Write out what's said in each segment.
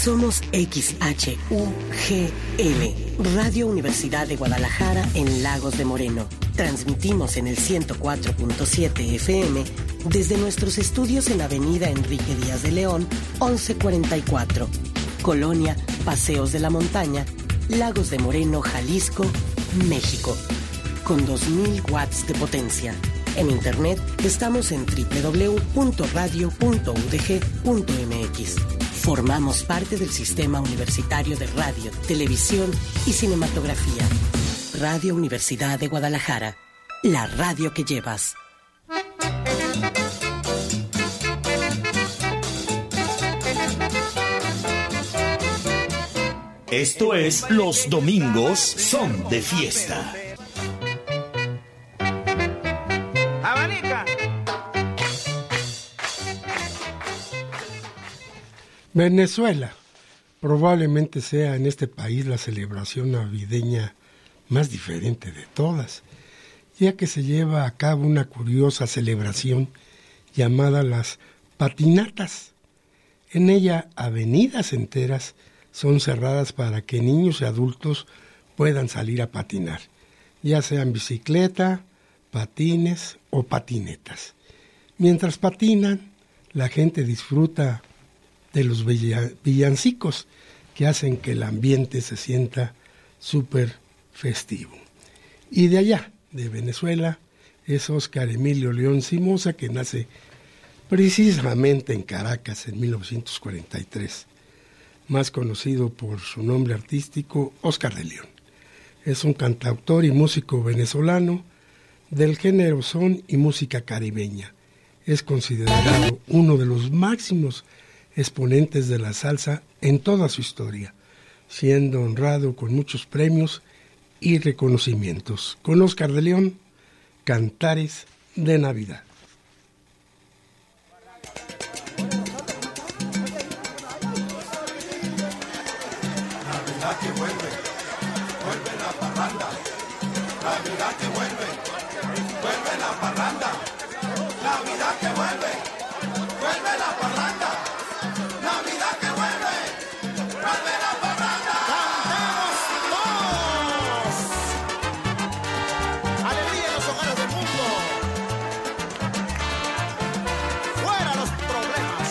Somos XHUGL, Radio Universidad de Guadalajara en Lagos de Moreno. Transmitimos en el 104.7 FM desde nuestros estudios en Avenida Enrique Díaz de León, 1144. Colonia Paseos de la Montaña, Lagos de Moreno, Jalisco, México. Con 2000 watts de potencia. En internet estamos en www.radio.udg.mx. Formamos parte del Sistema Universitario de Radio, Televisión y Cinematografía. Radio Universidad de Guadalajara. La radio que llevas. Esto es Los Domingos Son de Fiesta. Venezuela probablemente sea en este país la celebración navideña más diferente de todas, ya que se lleva a cabo una curiosa celebración llamada las patinatas. En ella, avenidas enteras son cerradas para que niños y adultos puedan salir a patinar, ya sean bicicleta, patines o patinetas. Mientras patinan, la gente disfruta de los villancicos que hacen que el ambiente se sienta súper festivo. Y de allá, de Venezuela, es Óscar Emilio León Simosa, que nace precisamente en Caracas en 1943, más conocido por su nombre artístico Óscar de León. Es un cantautor y músico venezolano del género son y música caribeña. Es considerado uno de los máximos exponentes de la salsa en toda su historia, siendo honrado con muchos premios y reconocimientos. Con Óscar de León, Cantares de Navidad. Navidad que vuelve, vuelve la parranda. Navidad que vuelve, vuelve la parranda. Navidad que vuelve, vuelve la parranda. Navidad que vuelve, vuelve la parranda. ¡Cantemos todos! ¡Alegría en los hogares del mundo! ¡Fuera los problemas!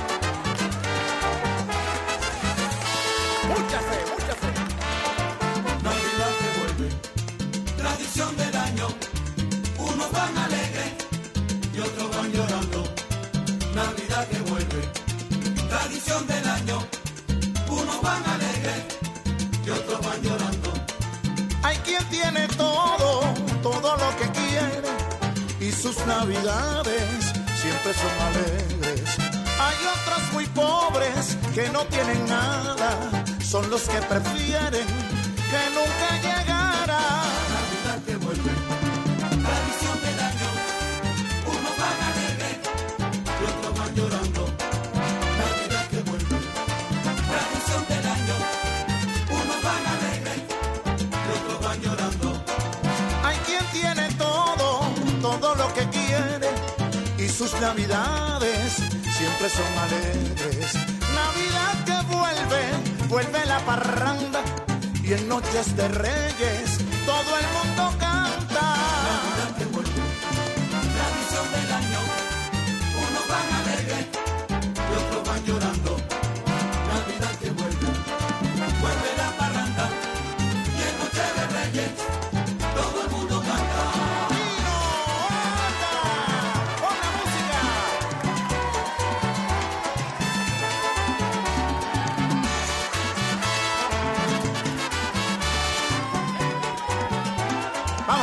Mucha fe, mucha fe. Navidad que vuelve, tradición del año. Unos van alegres y otros van llorando. Navidad que vuelve, tradición del año. Unos van alegres y otros van llorando. Hay quien tiene todo, todo lo que quiere, y sus navidades siempre son alegres. Hay otros muy pobres que no tienen nada, son los que prefieren que nunca llegara. Navidad que vuelve, tradición del año. Unos van alegres y otros van llorando. Navidad que vuelve, tradición del año. Unos van alegres y otros van llorando. Hay quien tiene todo, todo lo que quiere, y sus navidades siempre son alegres. Navidad que vuelve, vuelve la parranda, y en noches de reyes todo el mundo canta. Navidad que vuelve, tradición del año. Unos van alegres y otros van llorando. Navidad que vuelve, vuelve la parranda, y en noche de reyes todo el mundo canta. ¡Vino, anda! ¡Pon la música! Vamos.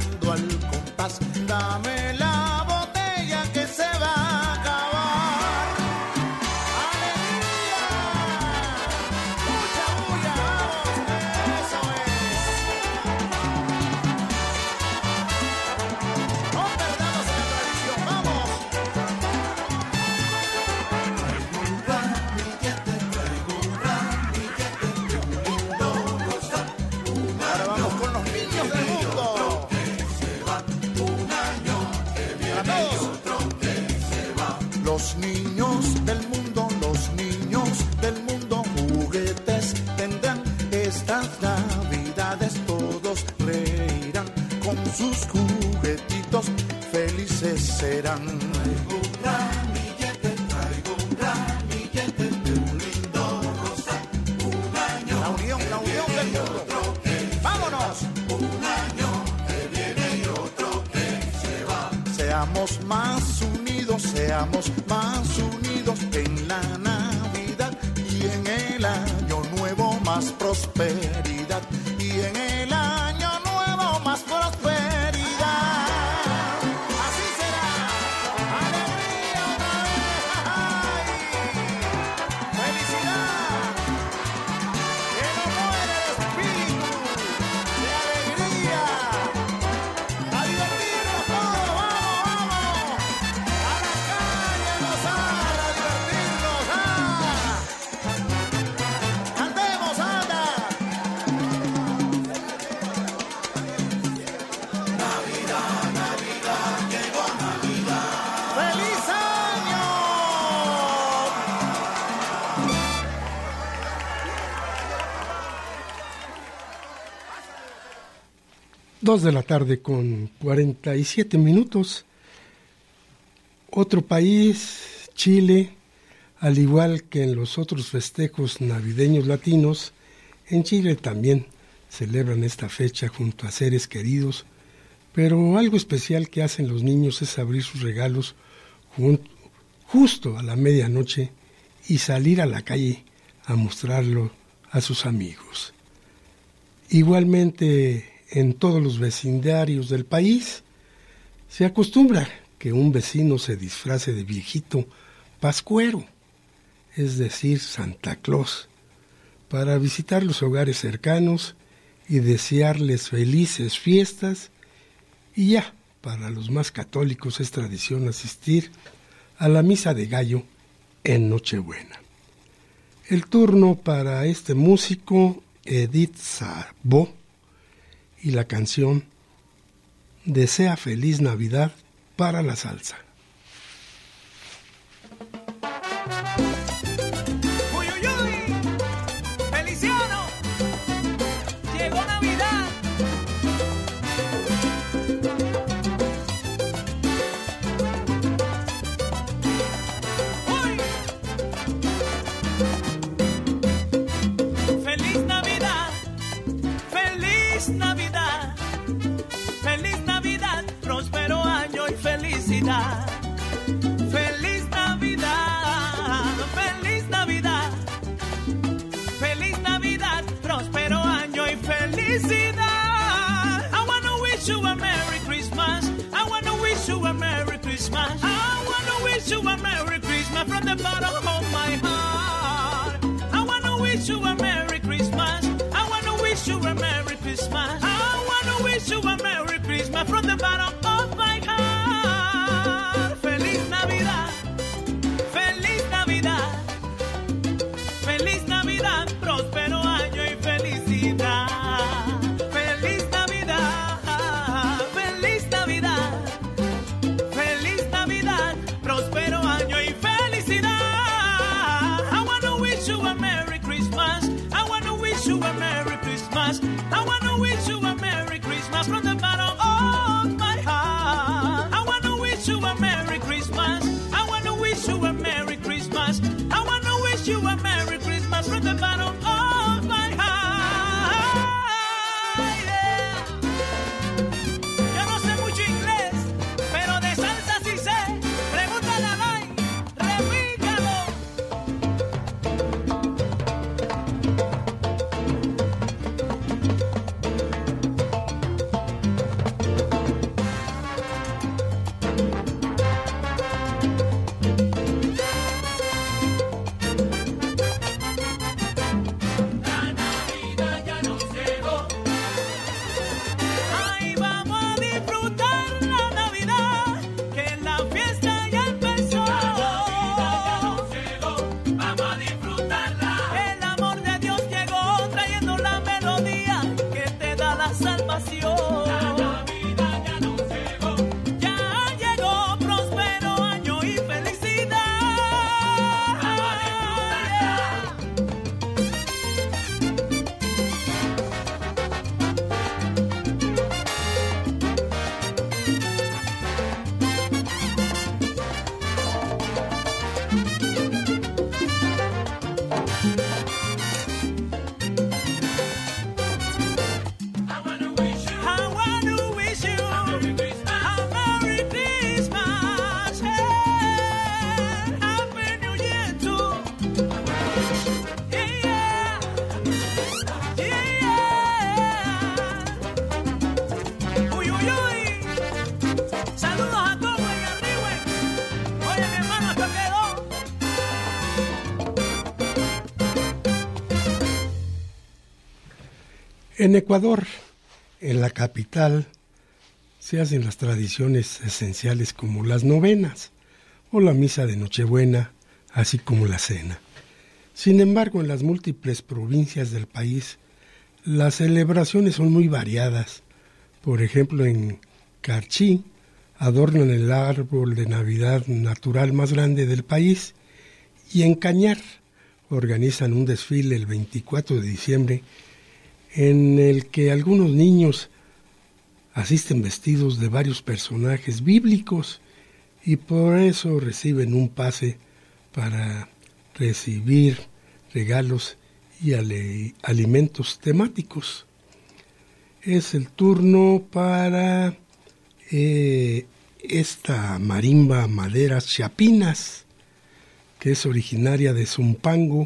bailando al compás. Dame la botella que se va a acabar. ¡Alegría! ¡Mucha bulla! ¡Vamos! ¡Eso es! ¡No perdamos la tradición! ¡Vamos! Ahora vamos con los niños del mundo. Para todos. Los niños del mundo, juguetes tendrán estas navidades. Todos reirán con sus juguetitos, felices serán. Traigo un ramillete de un lindo rosal. Un año, la unión del mundo. ¡Vámonos! Un año que viene y otro que se va. Seamos más unidos en la Navidad y en el año nuevo más prosperidad. Y en el año nuevo más prosperidad. Así será. ¡Alegría otra vez! ¡Ay! ¡Felicidad! Que no muere el espíritu de alegría. ¡A divertirnos todos! ¡Vamos! ¡A la calle a gozar, a divertirnos! ¡Cantemos, anda! ¡Feliz año! 2 de la tarde con 47 minutos. Otro país, Chile, al igual que en los otros festejos navideños latinos, en Chile también celebran esta fecha junto a seres queridos, pero algo especial que hacen los niños es abrir sus regalos justo a la medianoche y salir a la calle a mostrarlo a sus amigos. Igualmente, en todos los vecindarios del país, se acostumbra que un vecino se disfrace de viejito pascuero, es decir, Santa Claus, para visitar los hogares cercanos y desearles felices fiestas. Y ya, para los más católicos es tradición asistir a la misa de gallo en Nochebuena. El turno para este músico, Edith Sabo, y la canción Desea Feliz Navidad para la salsa. Uy, uy, uy, Feliciano, llegó Navidad. Uy. Feliz Navidad, feliz Navidad, feliz Navidad, próspero año y felicidad. Feliz Navidad, feliz Navidad, feliz Navidad, próspero año y felicidad. I wanna wish you a Merry Christmas. I wanna wish you a Merry Christmas. I wanna wish you a Merry Christmas from the bottom of my heart. I wanna wish you a Merry Christmas. I wanna wish you a Merry Christmas. I wanna wish you a Merry Christmas from the bottom of my heart. Feliz Navidad, feliz Navidad, feliz Navidad, próspero año y felicidad. Feliz Navidad, feliz Navidad, feliz Navidad, próspero año y felicidad. I wanna wish you a Merry Christmas. I wanna wish you a Merry Christmas. I wanna wish you a Merry Christmas from the bottom of my heart. I wanna wish you a Merry Christmas. I wanna wish you a Merry Christmas. I wanna wish you a Merry Christmas from the bottom of my heart. Yeah. Yo no sé mucho inglés, pero de salsa sí sé. Pregúntale a Lai, repícalo. En Ecuador, en la capital, se hacen las tradiciones esenciales como las novenas o la misa de Nochebuena, así como la cena. Sin embargo, en las múltiples provincias del país, las celebraciones son muy variadas. Por ejemplo, en Carchi adornan el árbol de Navidad natural más grande del país y en Cañar organizan un desfile el 24 de diciembre en el que algunos niños asisten vestidos de varios personajes bíblicos y por eso reciben un pase para recibir regalos y alimentos temáticos. Es el turno para esta marimba Maderas Chapinas, que es originaria de Zumpango,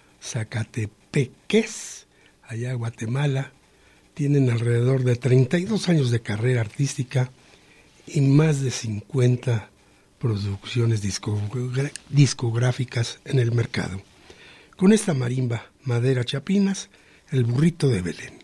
Zacatepeques, allá Guatemala. Tienen alrededor de 32 años de carrera artística y más de 50 producciones discográficas en el mercado. Con esta marimba Madera Chapinas, el burrito de Belén.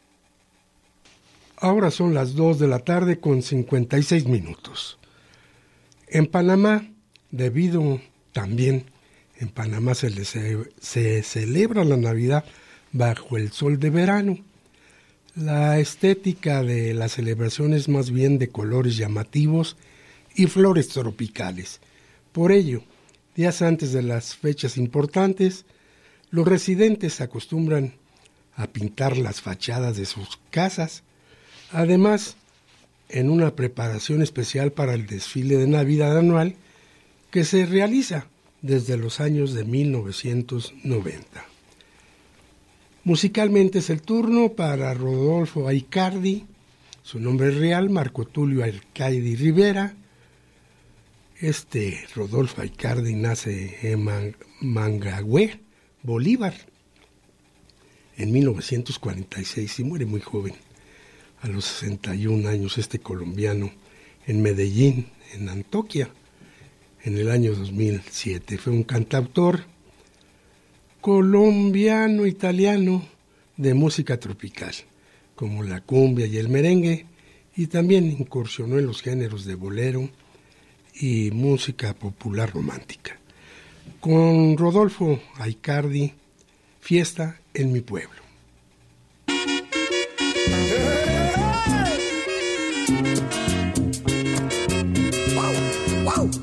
Ahora son las 2 de la tarde con 56 minutos. En Panamá, debido también, en Panamá se celebra la Navidad bajo el sol de verano. La estética de la celebración es más bien de colores llamativos y flores tropicales. Por ello, días antes de las fechas importantes, los residentes acostumbran a pintar las fachadas de sus casas. Además, en una preparación especial para el desfile de Navidad anual que se realiza desde los años de 1990. Musicalmente es el turno para Rodolfo Aicardi, su nombre real, Marco Tulio Aicardi Rivera. Rodolfo Aicardi nace en Mangagüe, Bolívar, en 1946 y muere muy joven, a los 61 años, colombiano, en Medellín, en Antioquia, en el año 2007. Fue un cantautor colombiano-italiano de música tropical, como la cumbia y el merengue, y también incursionó en los géneros de bolero y música popular romántica. Con Rodolfo Aicardi, Fiesta en mi pueblo. Wow.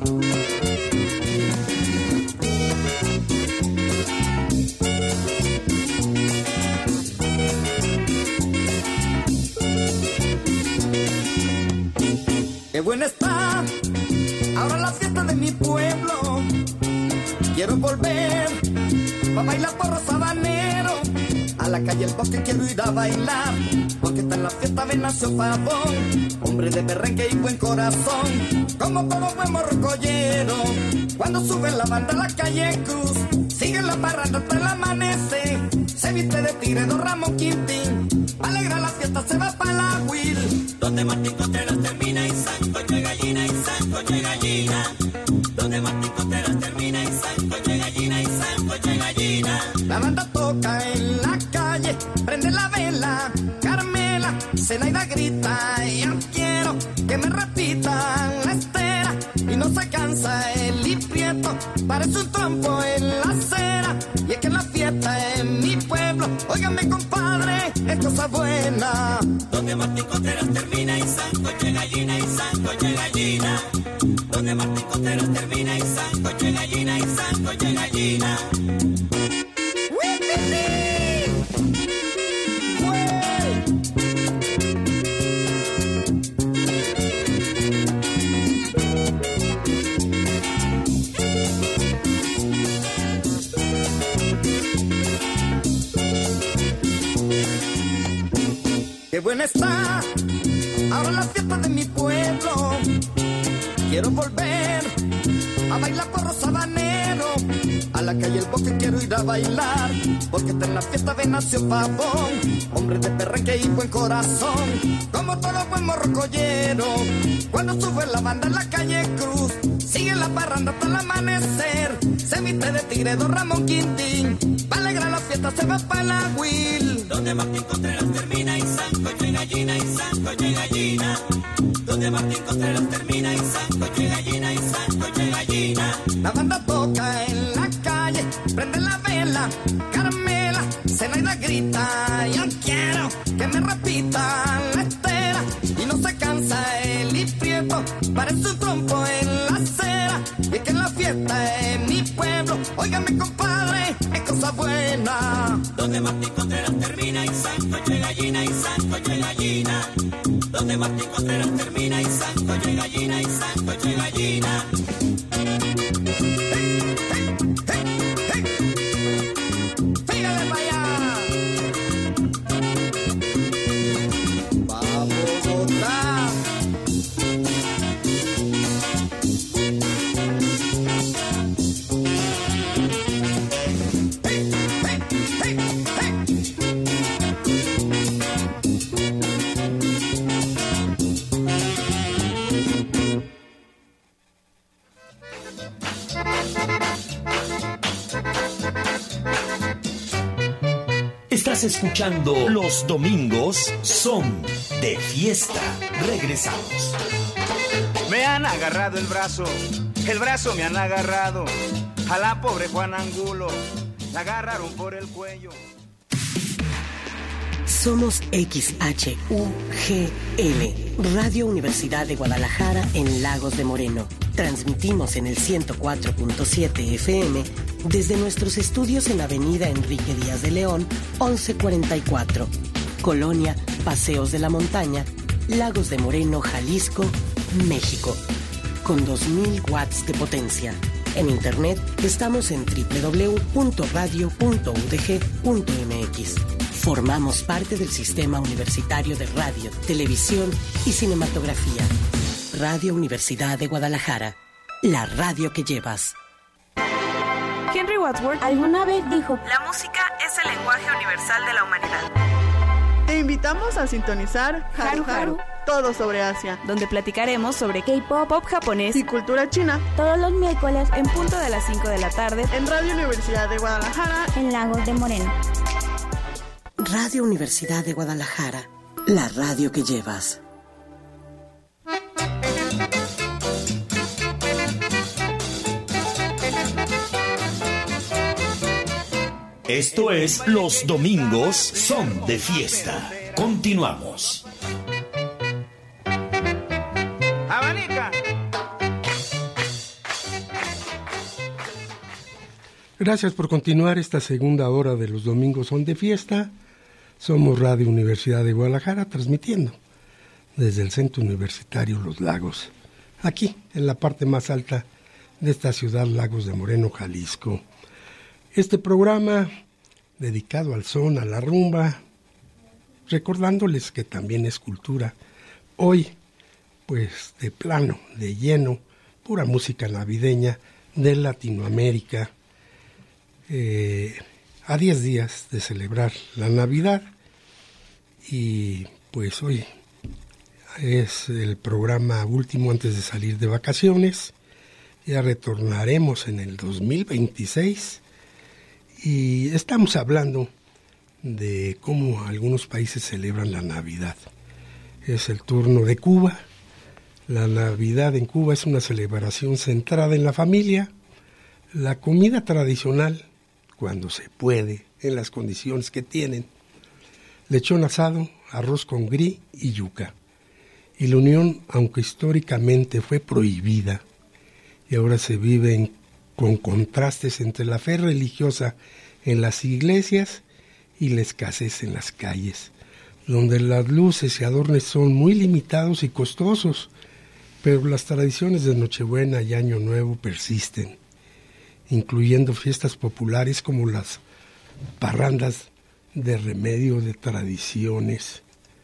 Qué buena está ahora la fiesta de mi pueblo. Quiero volver pa' bailar porro sabanero. A la calle El Bosque quiero ir a bailar, porque está en la fiesta me nació Pavón, hombre de perrenque y buen corazón, como todo buen morrocollero. Cuando sube la banda a la calle Cruz, sigue la parranda hasta el amanecer. Se viste de tigre Don Ramón Quintín, alegra la fiesta, se va pa' la Will, donde Martín Contreras termina y sancocho de gallina y sancocho de gallina. Donde Martín Contreras termina y sancocho de gallina y sancocho de gallina. La banda toca en la calle, prende la vela, Carmela, Zenaida grita, yo quiero que me repitan la estera, y no se cansa el Prieto, parece un trompo en la acera, y es que la fiesta en mi pueblo, óigame compadre, es cosa buena. Donde Martín Contreras termina y sancocho de gallina y sancocho de gallina. Donde Martín Contreras termina y sancocho de gallina y sancocho de gallina. Qué buena está ahora la fiesta de mi pueblo. Quiero volver a bailar porro sabanero. A la calle El Bosque quiero ir a bailar, porque está en la fiesta de nació Pavón, hombre de perrenque y buen corazón, como todo buen morrocollero. Cuando sube la banda en la calle Cruz, sigue la parranda hasta el amanecer. Se viste de tigre Don Ramón Quintín, pa' alegrar la fiesta se va pa' la Will, donde Martín Contreras termina y sancocho de gallina y sancocho de gallina. Donde Martín Contreras termina y sancocho de gallina y sancocho de gallina. La banda toca en la calle, prende la vela, Carmela, Zenaida grita, yo quiero que me repitan la estera, y no se cansa el Prieto, parece un trompo en la acera, y es que en la fiesta en mi pueblo, óigame compadre, es cosa buena. Donde Martín Contreras termina y sancocho de gallina y sancocho de gallina. Donde Martín Contreras termina y sancocho de gallina y sancocho de gallina. Pégale pa' allá. Vamos, Bogotá. Estás escuchando Los Domingos Son de Fiesta. Regresamos. Me han agarrado el brazo me han agarrado. A la pobre Juana Angulo la agarraron por el cuello. Somos XHUGL, Radio Universidad de Guadalajara en Lagos de Moreno. Transmitimos en el 104.7 FM desde nuestros estudios en Avenida Enrique Díaz de León, 1144. Colonia Paseos de la Montaña, Lagos de Moreno, Jalisco, México. Con 2000 watts de potencia. En internet estamos en www.radio.udg.mx. Formamos parte del Sistema Universitario de Radio, Televisión y Cinematografía. Radio Universidad de Guadalajara, la radio que llevas. Henry Wadsworth alguna vez dijo: la música es el lenguaje universal de la humanidad. Te invitamos a sintonizar Haru Haru, todo sobre Asia, donde platicaremos sobre K-pop, pop japonés y cultura china. Todos los miércoles en punto de las 5 de la tarde en Radio Universidad de Guadalajara, en Lagos de Moreno. Radio Universidad de Guadalajara, la radio que llevas. Esto es Los Domingos Son de Fiesta. Continuamos. ¡Abanica! Gracias por continuar esta segunda hora de Los Domingos Son de Fiesta. Somos Radio Universidad de Guadalajara, transmitiendo desde el Centro Universitario Los Lagos, aquí en la parte más alta de esta ciudad, Lagos de Moreno, Jalisco. Este programa dedicado al son, a la rumba, recordándoles que también es cultura. Hoy, pues de plano, de lleno, pura música navideña de Latinoamérica. A 10 días de celebrar la Navidad, y pues hoy es el programa último antes de salir de vacaciones. Ya retornaremos en el 2026 y estamos hablando de cómo algunos países celebran la Navidad. Es el turno de Cuba. La Navidad en Cuba es una celebración centrada en la familia, la comida tradicional, cuando se puede, en las condiciones que tienen, lechón asado, arroz con gris y yuca. Y la unión, aunque históricamente fue prohibida, y ahora se vive con contrastes entre la fe religiosa en las iglesias y la escasez en las calles, donde las luces y adornos son muy limitados y costosos, pero las tradiciones de Nochebuena y Año Nuevo persisten, incluyendo fiestas populares como las parrandas de remedio de tradiciones.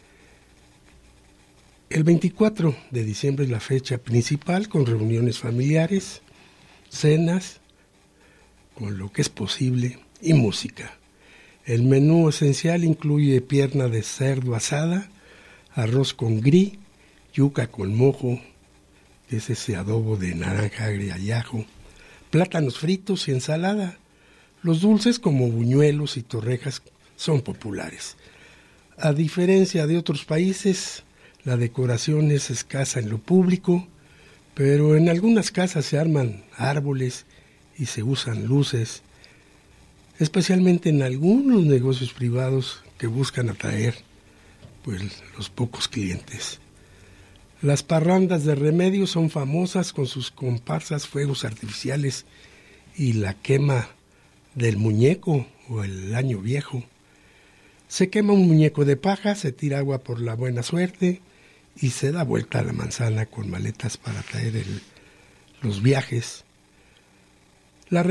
El 24 de diciembre es la fecha principal, con reuniones familiares, cenas, con lo que es posible, y música. El menú esencial incluye pierna de cerdo asada, arroz con gris, yuca con mojo, que es ese adobo de naranja agria y ajo, plátanos fritos y ensalada. Los dulces como buñuelos y torrejas son populares. A diferencia de otros países, la decoración es escasa en lo público, pero en algunas casas se arman árboles y se usan luces, especialmente en algunos negocios privados que buscan atraer pues los pocos clientes. Las parrandas de remedio son famosas con sus comparsas, fuegos artificiales y la quema del muñeco o el año viejo. Se quema un muñeco de paja, se tira agua por la buena suerte y se da vuelta a la manzana con maletas para traer los viajes. La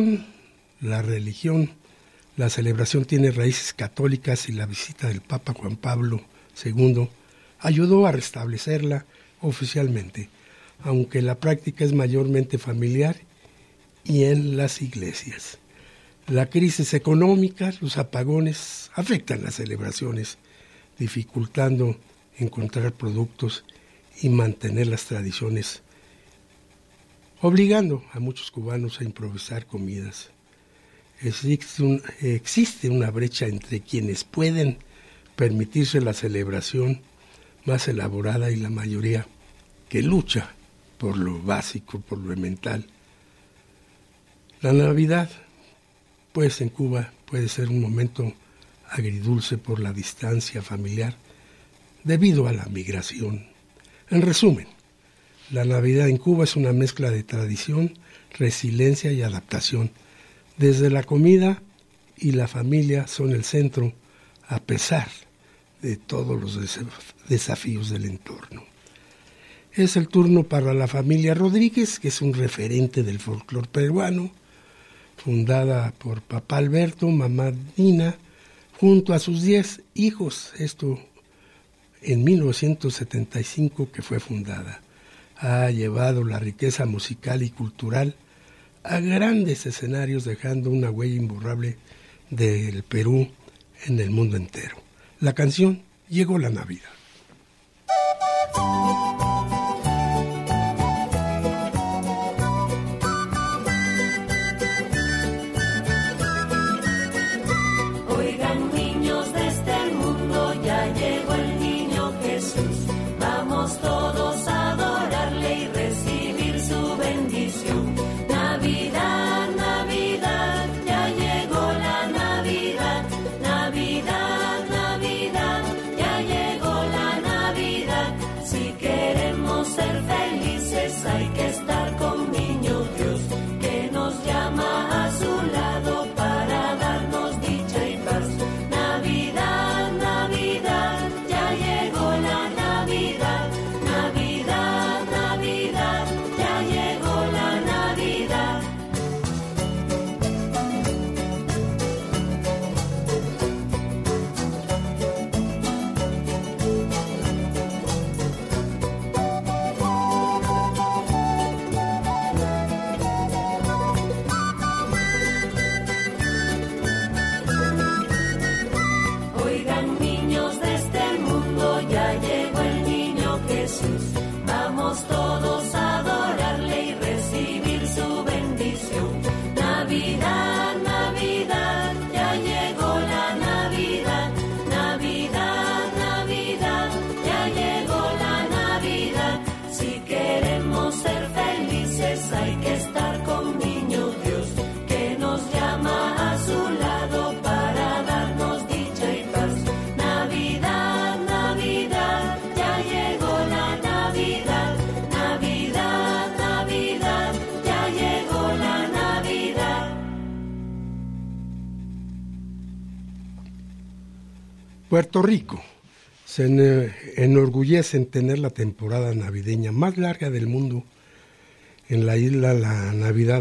celebración tiene raíces católicas y la visita del Papa Juan Pablo II ayudó a restablecerla oficialmente, aunque la práctica es mayormente familiar y en las iglesias. La crisis económica, los apagones afectan las celebraciones, dificultando encontrar productos y mantener las tradiciones, obligando a muchos cubanos a improvisar comidas. Existe una brecha entre quienes pueden permitirse la celebración más elaborada y la mayoría que lucha por lo básico, por lo elemental. La Navidad, pues en Cuba, puede ser un momento agridulce por la distancia familiar debido a la migración. En resumen, la Navidad en Cuba es una mezcla de tradición, resiliencia y adaptación. Desde la comida y la familia son el centro, a pesar de todos los desafíos del entorno. Es el turno para la familia Rodríguez, que es un referente del folclore peruano, fundada por papá Alberto, mamá Nina, junto a sus 10 hijos, esto en 1975 que fue fundada. Ha llevado la riqueza musical y cultural a grandes escenarios, dejando una huella imborrable del Perú en el mundo entero. La canción Llegó la Navidad. Oigan, niños de este mundo, ya llegó el niño Jesús. Vamos todos a adorarle y recibir su bendición. Navidad, Navidad, ya llegó la Navidad. Navidad, Navidad, ya llegó la Navidad. Si queremos ser felices hay que estar con niño Dios, que nos llama a su lado para darnos dicha y paz. Navidad, Navidad, ya llegó la Navidad. Navidad, Navidad, ya llegó la Navidad. Oigan, niños de este mundo, ya llegó el niño Jesús. Vamos todos a adorarle y recibir su bendición. Navidad, Navidad, ya llegó la Navidad. Navidad, Navidad, ya llegó la Navidad. Si queremos ser felices hay que estar con niño Dios, que nos llama a su lado para darnos dicha y paz. Navidad, Navidad, ya llegó la Navidad. Navidad, Navidad, ya llegó la Navidad. Puerto Rico se enorgullece en tener la temporada navideña más larga del mundo. En la isla la Navidad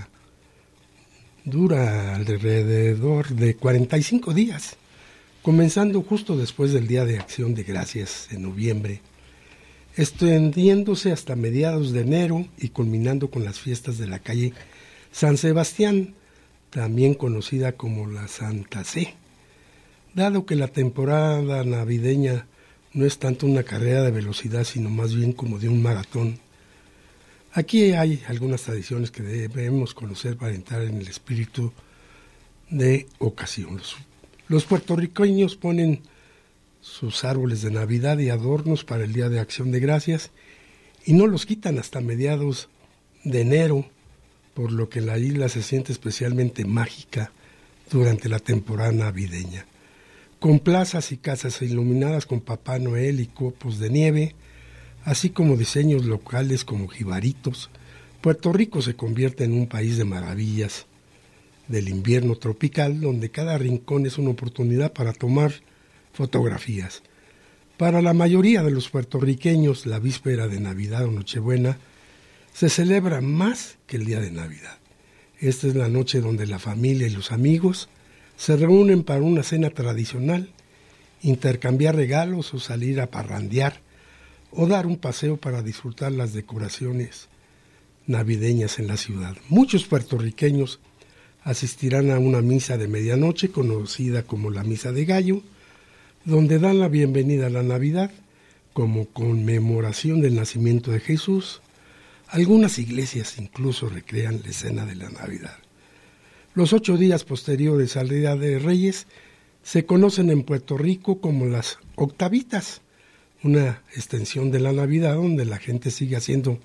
dura alrededor de 45 días, comenzando justo después del Día de Acción de Gracias en noviembre, extendiéndose hasta mediados de enero y culminando con las fiestas de la calle San Sebastián, también conocida como la Santa C. Dado que la temporada navideña no es tanto una carrera de velocidad, sino más bien como de un maratón, aquí hay algunas tradiciones que debemos conocer para entrar en el espíritu de ocasión. Los puertorriqueños ponen sus árboles de Navidad y adornos para el Día de Acción de Gracias y no los quitan hasta mediados de enero, por lo que la isla se siente especialmente mágica durante la temporada navideña. Con plazas y casas iluminadas con Papá Noel y copos de nieve, así como diseños locales como jibaritos, Puerto Rico se convierte en un país de maravillas del invierno tropical, donde cada rincón es una oportunidad para tomar fotografías. Para la mayoría de los puertorriqueños, la víspera de Navidad o Nochebuena se celebra más que el día de Navidad. Esta es la noche donde la familia y los amigos se reúnen para una cena tradicional, intercambiar regalos o salir a parrandear, o dar un paseo para disfrutar las decoraciones navideñas en la ciudad. Muchos puertorriqueños asistirán a una misa de medianoche conocida como la Misa de Gallo, donde dan la bienvenida a la Navidad como conmemoración del nacimiento de Jesús. Algunas iglesias incluso recrean la escena de la Navidad. Los 8 días posteriores al Día de Reyes se conocen en Puerto Rico como las octavitas, una extensión de la Navidad donde la gente sigue haciendo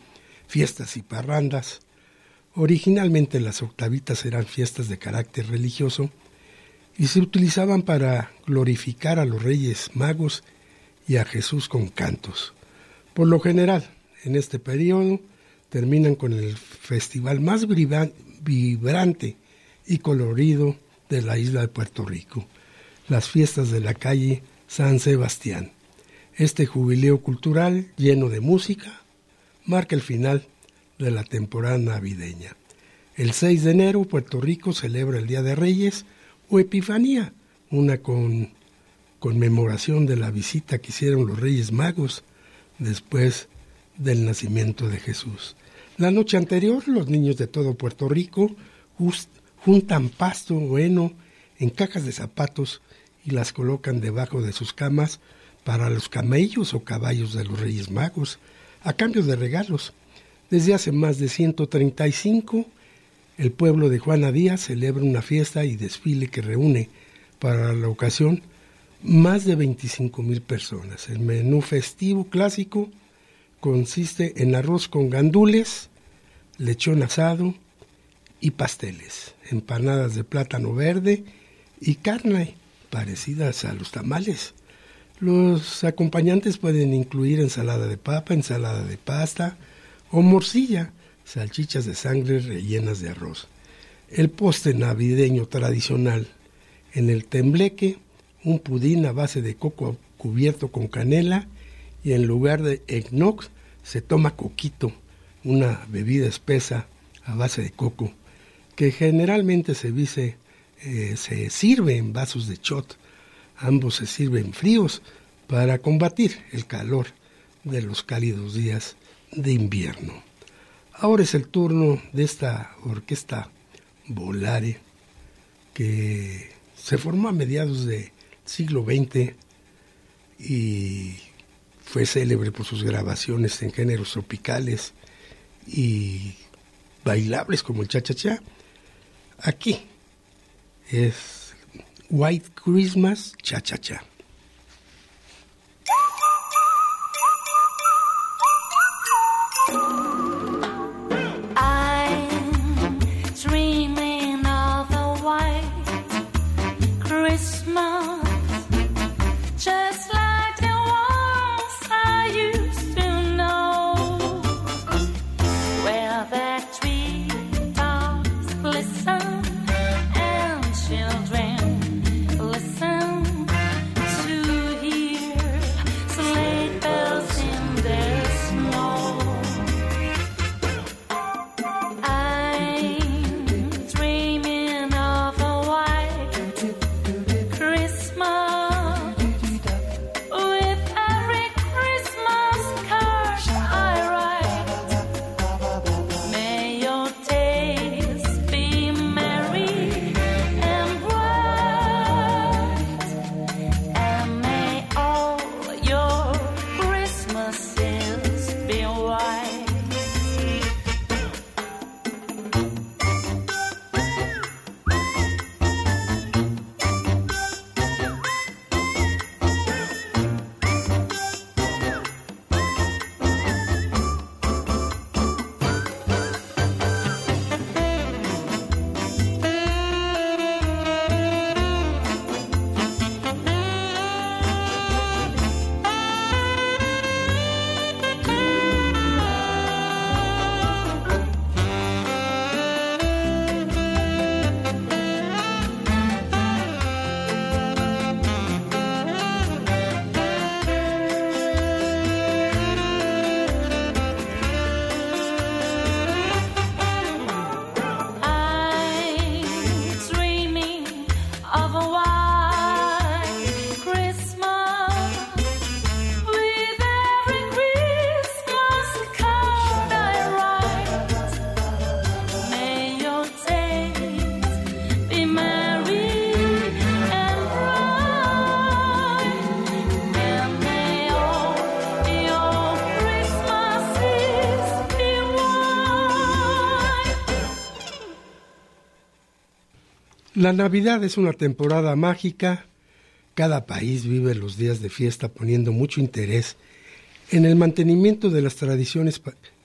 fiestas y parrandas. Originalmente las octavitas eran fiestas de carácter religioso y se utilizaban para glorificar a los Reyes Magos y a Jesús con cantos. Por lo general, en este periodo terminan con el festival más vibrante y colorido de la isla de Puerto Rico, las fiestas de la calle San Sebastián. Este jubileo cultural lleno de música marca el final de la temporada navideña. El 6 de enero Puerto Rico celebra el Día de Reyes o Epifanía, una conmemoración de la visita que hicieron los Reyes Magos después del nacimiento de Jesús. La noche anterior, los niños de todo Puerto Rico juntan pasto o heno en cajas de zapatos y las colocan debajo de sus camas para los camellos o caballos de los Reyes Magos, a cambio de regalos. Desde hace más de 135, el pueblo de Juana Díaz celebra una fiesta y desfile que reúne para la ocasión más de 25,000 personas. El menú festivo clásico consiste en arroz con gandules, lechón asado y pasteles, empanadas de plátano verde y carne parecidas a los tamales. Los acompañantes pueden incluir ensalada de papa, ensalada de pasta o morcilla, salchichas de sangre rellenas de arroz. El postre navideño tradicional, en el tembleque, un pudín a base de coco cubierto con canela y en lugar de eggnog se toma coquito, una bebida espesa a base de coco, que generalmente se sirve en vasos de shot. Ambos se sirven fríos para combatir el calor de los cálidos días de invierno. Ahora es el turno de esta orquesta Volare, que se formó a mediados del siglo XX y fue célebre por sus grabaciones en géneros tropicales y bailables como el cha-cha-cha. Aquí es White Christmas Cha-Cha-Cha. La Navidad es una temporada mágica. Cada país vive los días de fiesta poniendo mucho interés en el mantenimiento de las tradiciones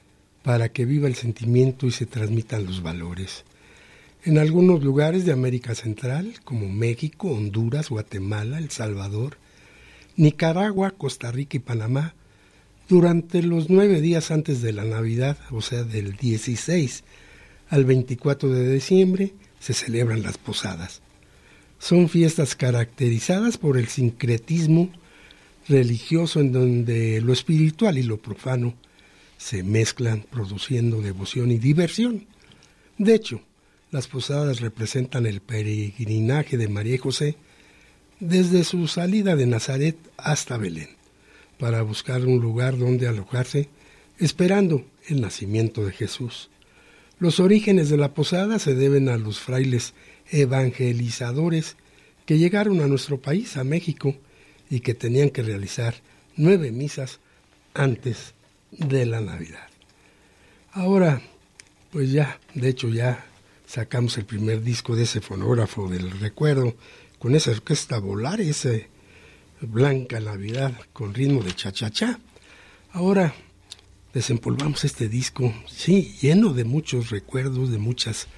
para que viva el sentimiento y se transmitan los valores. En algunos lugares de América Central, como México, Honduras, Guatemala, El Salvador, Nicaragua, Costa Rica y Panamá, durante los 9 días antes de la Navidad, o sea, del 16 al 24 de diciembre, se celebran las posadas. Son fiestas caracterizadas por el sincretismo religioso en donde lo espiritual y lo profano se mezclan, produciendo devoción y diversión. De hecho, las posadas representan el peregrinaje de María y José desde su salida de Nazaret hasta Belén, para buscar un lugar donde alojarse, esperando el nacimiento de Jesús. Los orígenes de la posada se deben a los frailes evangelizadores que llegaron a nuestro país, a México, y que tenían que realizar 9 misas antes de la Navidad. Ahora, pues ya, de hecho ya sacamos el primer disco de ese fonógrafo del recuerdo, con esa orquesta volar, ese Blanca Navidad con ritmo de cha-cha-cha. Ahora desempolvamos este disco, sí, lleno de muchos recuerdos, de muchas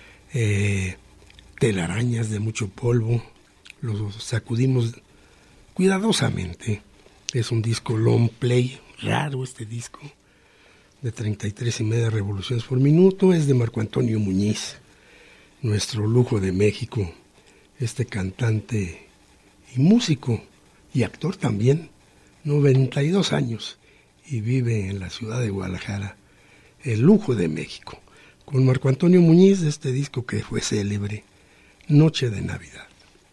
telarañas, de mucho polvo. Lo sacudimos cuidadosamente. Es un disco long play, raro este disco, de 33.5 revoluciones por minuto. Es de Marco Antonio Muñiz, nuestro lujo de México, este cantante y músico y actor también, 92 años, y vive en la ciudad de Guadalajara, el lujo de México, con Marco Antonio Muñiz, de este disco que fue célebre, Noche de Navidad.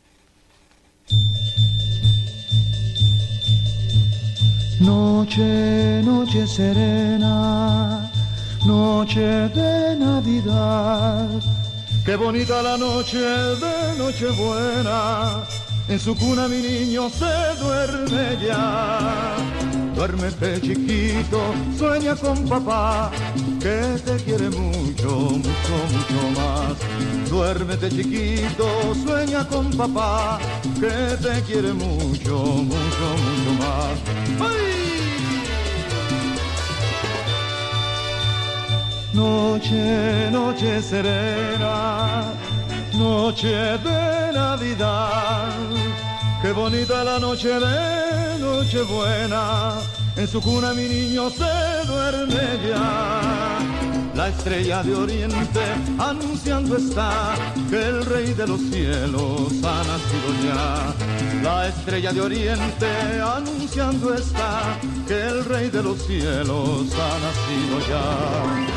Noche, noche serena, noche de Navidad, qué bonita la noche de Nochebuena, en su cuna mi niño se duerme ya. Duérmete chiquito, sueña con papá, que te quiere mucho, mucho, mucho más. Duérmete chiquito, sueña con papá, que te quiere mucho, mucho, mucho más. ¡Ay! Noche, noche serena, noche de Navidad, qué bonita la noche de Nochebuena, en su cuna mi niño se duerme ya. La estrella de oriente anunciando está que el rey de los cielos ha nacido ya. La estrella de oriente anunciando está que el rey de los cielos ha nacido ya.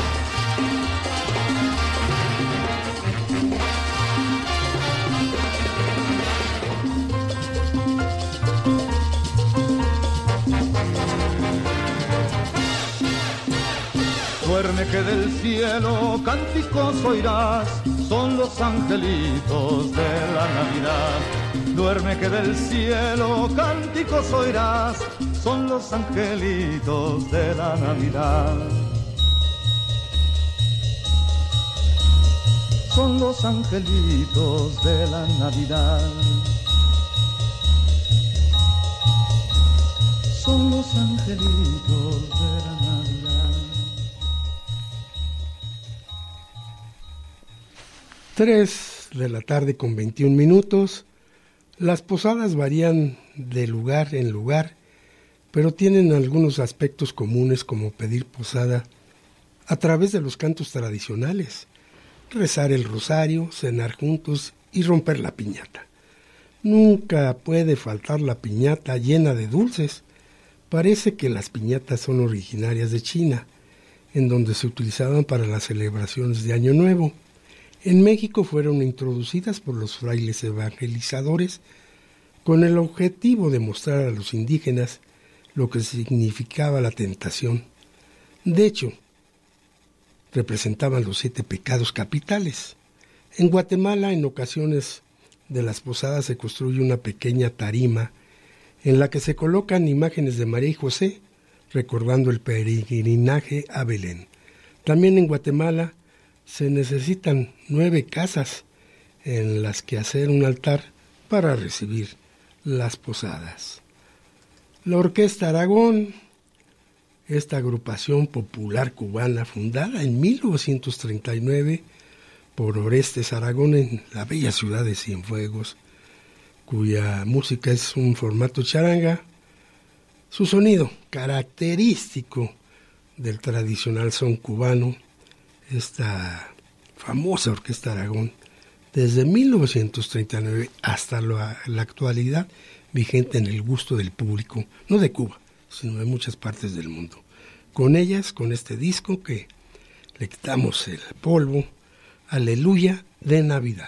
Duerme que del cielo cánticos oirás, son los angelitos de la Navidad. Duerme que del cielo cánticos oirás, son los angelitos de la Navidad. Son los angelitos de la Navidad. Son los angelitos de la Navidad. 3 de la tarde con 21 minutos. Las posadas varían de lugar en lugar, pero tienen algunos aspectos comunes, como pedir posada a través de los cantos tradicionales, rezar el rosario, cenar juntos y romper la piñata. Nunca puede faltar la piñata llena de dulces. Parece que las piñatas son originarias de China, en donde se utilizaban para las celebraciones de Año Nuevo. En México fueron introducidas por los frailes evangelizadores con el objetivo de mostrar a los indígenas lo que significaba la tentación. De hecho, representaban los 7 pecados capitales. En Guatemala, en ocasiones de las posadas, se construye una pequeña tarima en la que se colocan imágenes de María y José, recordando el peregrinaje a Belén. También en Guatemala se necesitan 9 casas en las que hacer un altar para recibir las posadas. La Orquesta Aragón esta agrupación popular cubana fundada en 1939 por Orestes Aragón en la bella ciudad de Cienfuegos, cuya música es un formato charanga, su sonido característico del tradicional son cubano, esta famosa Orquesta Aragón, desde 1939 hasta la actualidad, vigente en el gusto del público, no de Cuba, sino de muchas partes del mundo. Con ellas, con este disco que le quitamos el polvo, Aleluya de Navidad.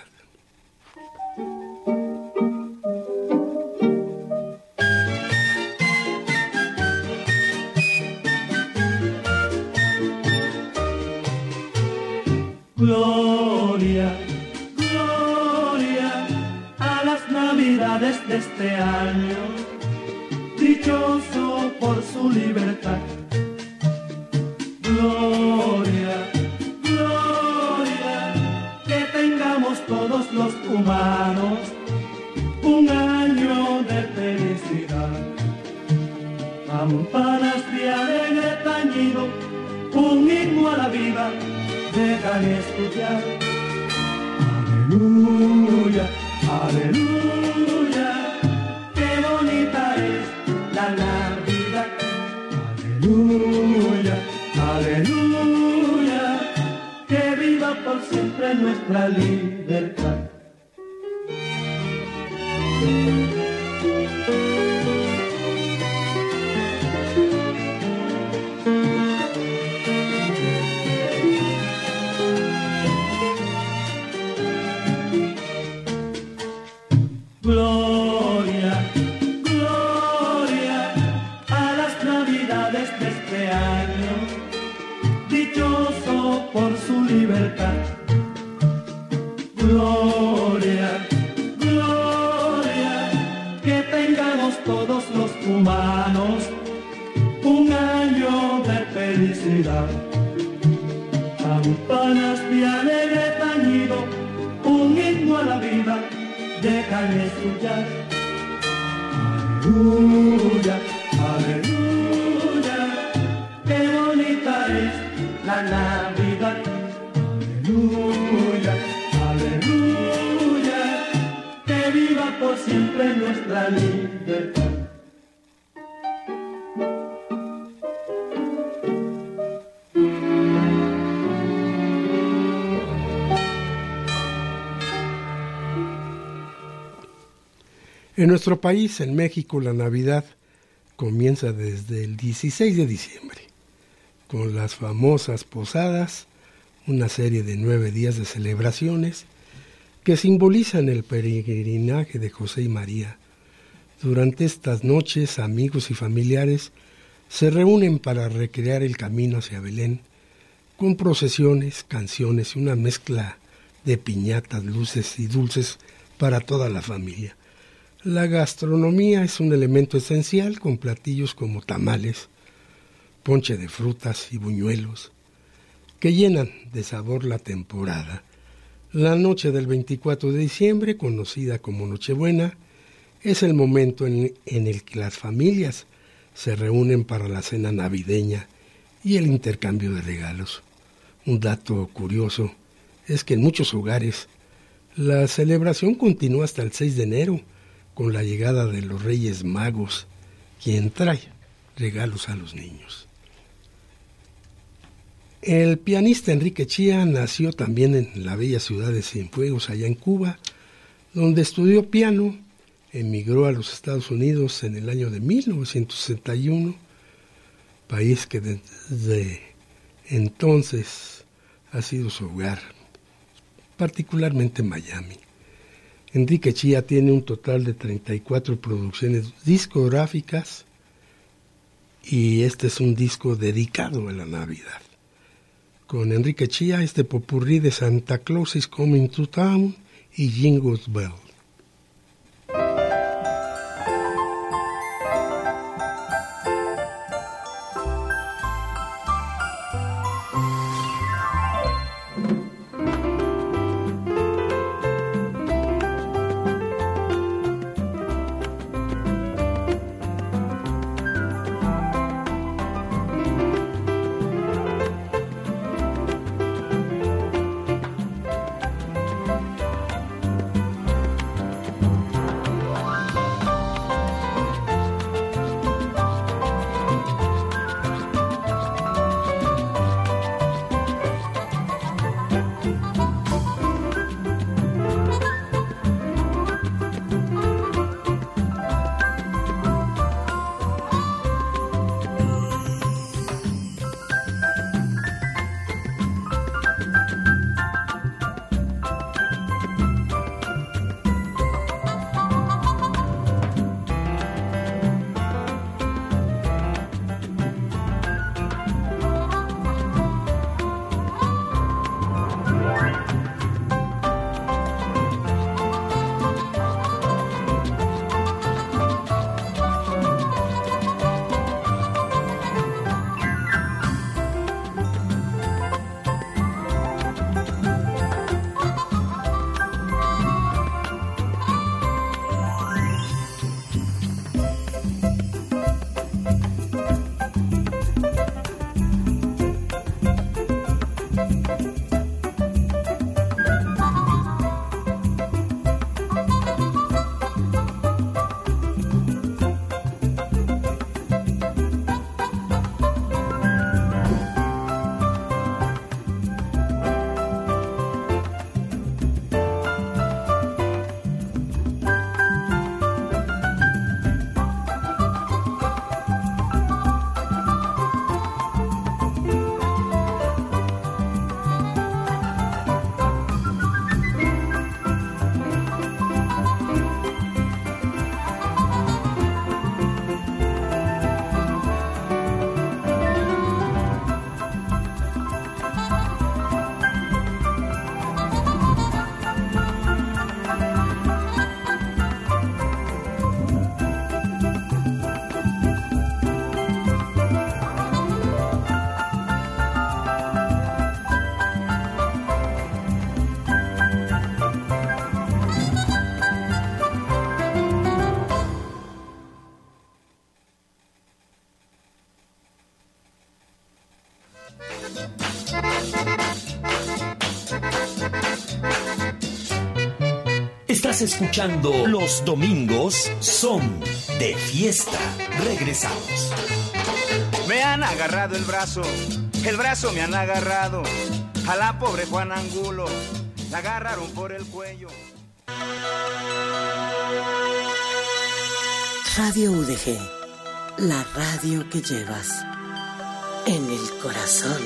Gloria, gloria a las Navidades de este año, dichoso por su libertad. Gloria, gloria, que tengamos todos los humanos un año de felicidad. Campanas de alegre tañido, un himno a la vida, dejan escuchar. Aleluya, aleluya, qué bonita es la Navidad. Aleluya, aleluya, que viva por siempre nuestra libertad. Gloria, gloria a las Navidades de este año, dichoso por su libertad. Gloria, gloria, que tengamos todos los humanos un año de felicidad. Campanas de alegre tañido, un himno a la vida, dejan escuchar. Aleluya, aleluya, qué bonita es la Navidad. Aleluya, aleluya, que viva por siempre nuestra libertad. En nuestro país, en México, la Navidad comienza desde el 16 de diciembre, con las famosas posadas, una serie de 9 días de celebraciones que simbolizan el peregrinaje de José y María. Durante estas noches, amigos y familiares se reúnen para recrear el camino hacia Belén, con procesiones, canciones y una mezcla de piñatas, luces y dulces para toda la familia. La gastronomía es un elemento esencial, con platillos como tamales, ponche de frutas y buñuelos, que llenan de sabor la temporada. La noche del 24 de diciembre, conocida como Nochebuena, es el momento en el que las familias se reúnen para la cena navideña y el intercambio de regalos. Un dato curioso es que en muchos hogares la celebración continúa hasta el 6 de enero, con la llegada de los Reyes Magos, quien trae regalos a los niños. El pianista Enrique Chía nació también en la bella ciudad de Cienfuegos, allá en Cuba, donde estudió piano, emigró a los Estados Unidos en el año de 1961, país que desde entonces ha sido su hogar, particularmente Miami. Enrique Chía tiene un total de 34 producciones discográficas y este es un disco dedicado a la Navidad. Con Enrique Chía, este popurrí de Santa Claus is Coming to Town y Jingle Bell. Estás escuchando Los Domingos Son de Fiesta. Regresamos. Me han agarrado el brazo me han agarrado. A la pobre Juan Angulo la agarraron por el cuello. Radio UDG, la radio que llevas en el corazón.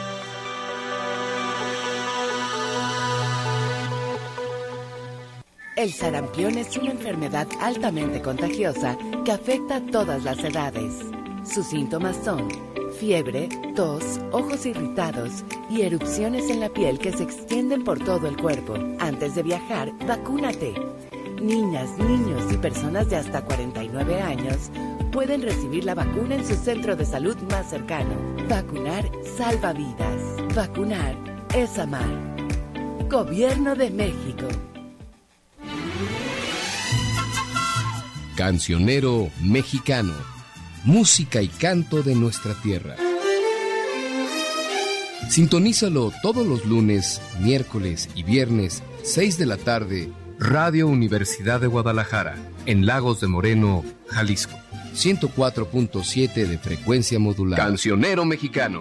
El sarampión es una enfermedad altamente contagiosa que afecta a todas las edades. Sus síntomas son fiebre, tos, ojos irritados y erupciones en la piel que se extienden por todo el cuerpo. Antes de viajar, vacúnate. Niñas, niños y personas de hasta 49 años pueden recibir la vacuna en su centro de salud más cercano. Vacunar salva vidas. Vacunar es amar. Gobierno de México. Cancionero mexicano. Música y canto de nuestra tierra. Sintonízalo todos los lunes, miércoles y viernes, 6 de la tarde. Radio Universidad de Guadalajara, en Lagos de Moreno, Jalisco. 104.7 de frecuencia modulada. Cancionero mexicano.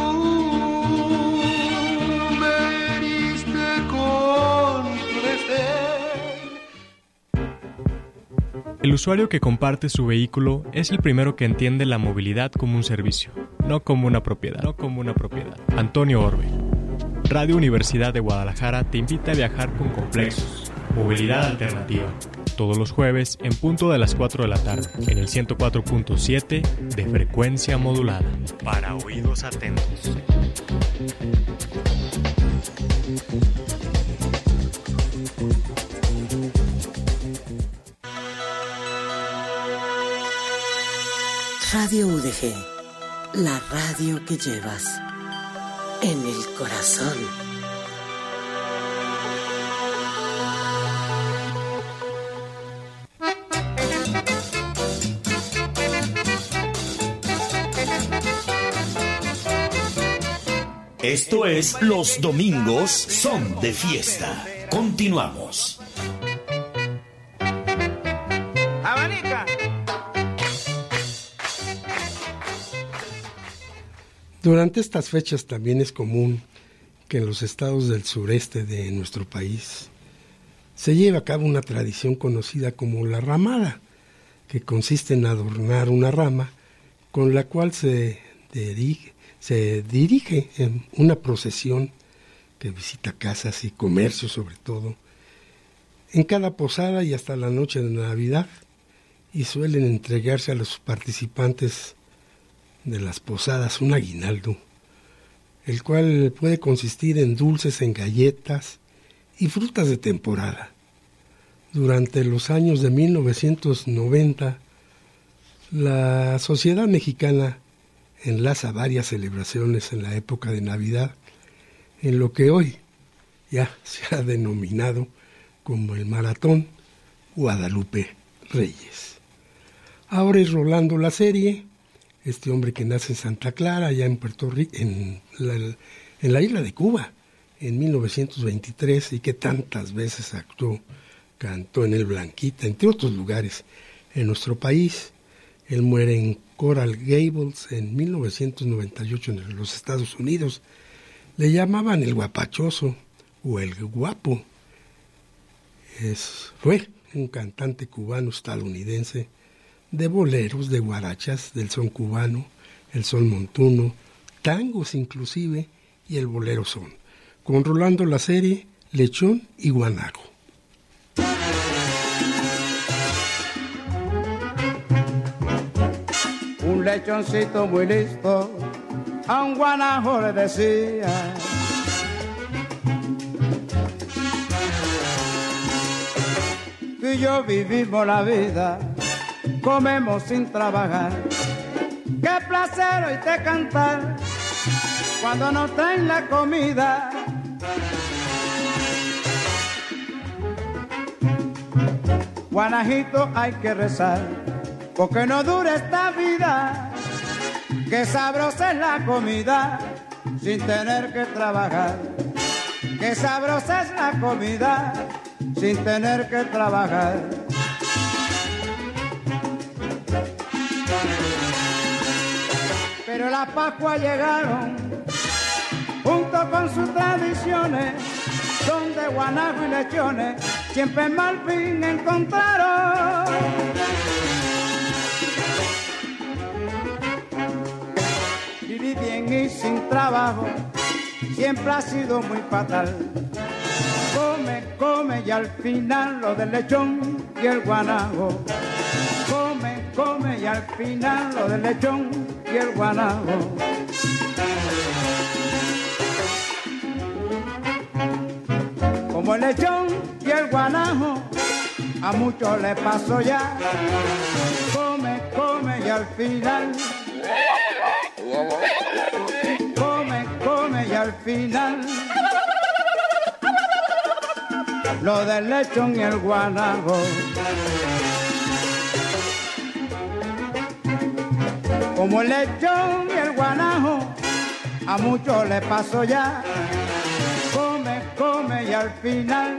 El usuario que comparte su vehículo es el primero que entiende la movilidad como un servicio, no como una propiedad. Antonio Orbe. Radio Universidad de Guadalajara te invita a viajar con Complexos, movilidad alternativa. Todos los jueves en punto de las 4 de la tarde, en el 104.7 de frecuencia modulada. Para oídos atentos. Radio UDG, la radio que llevas en el corazón. Esto es Los Domingos Son de Fiesta. Continuamos. ¡Abanica! Durante estas fechas también es común que en los estados del sureste de nuestro país se lleve a cabo una tradición conocida como la ramada, que consiste en adornar una rama con la cual se dirige en una procesión que visita casas y comercios sobre todo, en cada posada y hasta la noche de Navidad, y suelen entregarse a los participantes de las posadas un aguinaldo, el cual puede consistir en dulces, en galletas y frutas de temporada. Durante los años de 1990, la sociedad mexicana enlaza varias celebraciones en la época de Navidad, en lo que hoy ya se ha denominado como el Maratón Guadalupe Reyes. Ahora es Rolando la Serie, este hombre que nace en Santa Clara, allá en Puerto Rico, en la isla de Cuba, en 1923, y que tantas veces cantó en el Blanquita, entre otros lugares en nuestro país. Él muere en Coral Gables en 1998 en los Estados Unidos. Le llamaban el guapachoso o el guapo. Fue un cantante cubano-estadounidense de boleros, de guarachas, del son cubano, el son montuno, tangos inclusive, y el bolero son, con Rolando la Serie, Lechón y Guanaco. Un lechoncito muy listo a un guanajo le decía: tú y yo vivimos la vida, comemos sin trabajar. Qué placer oírte cantar cuando nos traen la comida. Guanajito, hay que rezar porque no dure esta vida. Qué sabrosa es la comida sin tener que trabajar. Qué sabrosa es la comida sin tener que trabajar. Pero las Pascuas llegaron junto con sus tradiciones, donde guanajo y lechones siempre mal fin encontraron. Vivir bien y sin trabajo siempre ha sido muy fatal. Come, come y al final lo del lechón y el guanajo. Come, come y al final lo del lechón y el guanajo. Como el lechón y el guanajo a muchos les pasó ya. Come, come y al final. Come, come y al final. Lo del lechón y el guanajo. Como el lechón y el guanajo a muchos les pasó ya. Come, come y al final.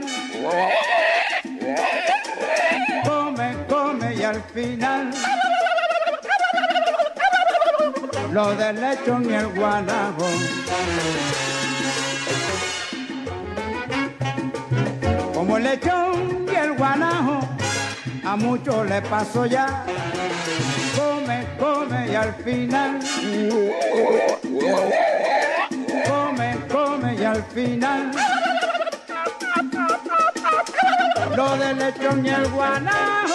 Come, come y al final. Lo del lechón y el guanajo. Como el lechón y el guanajo a muchos les pasó ya. Come, come y al final. Come, come y al final. Lo del lechón y el guanajo.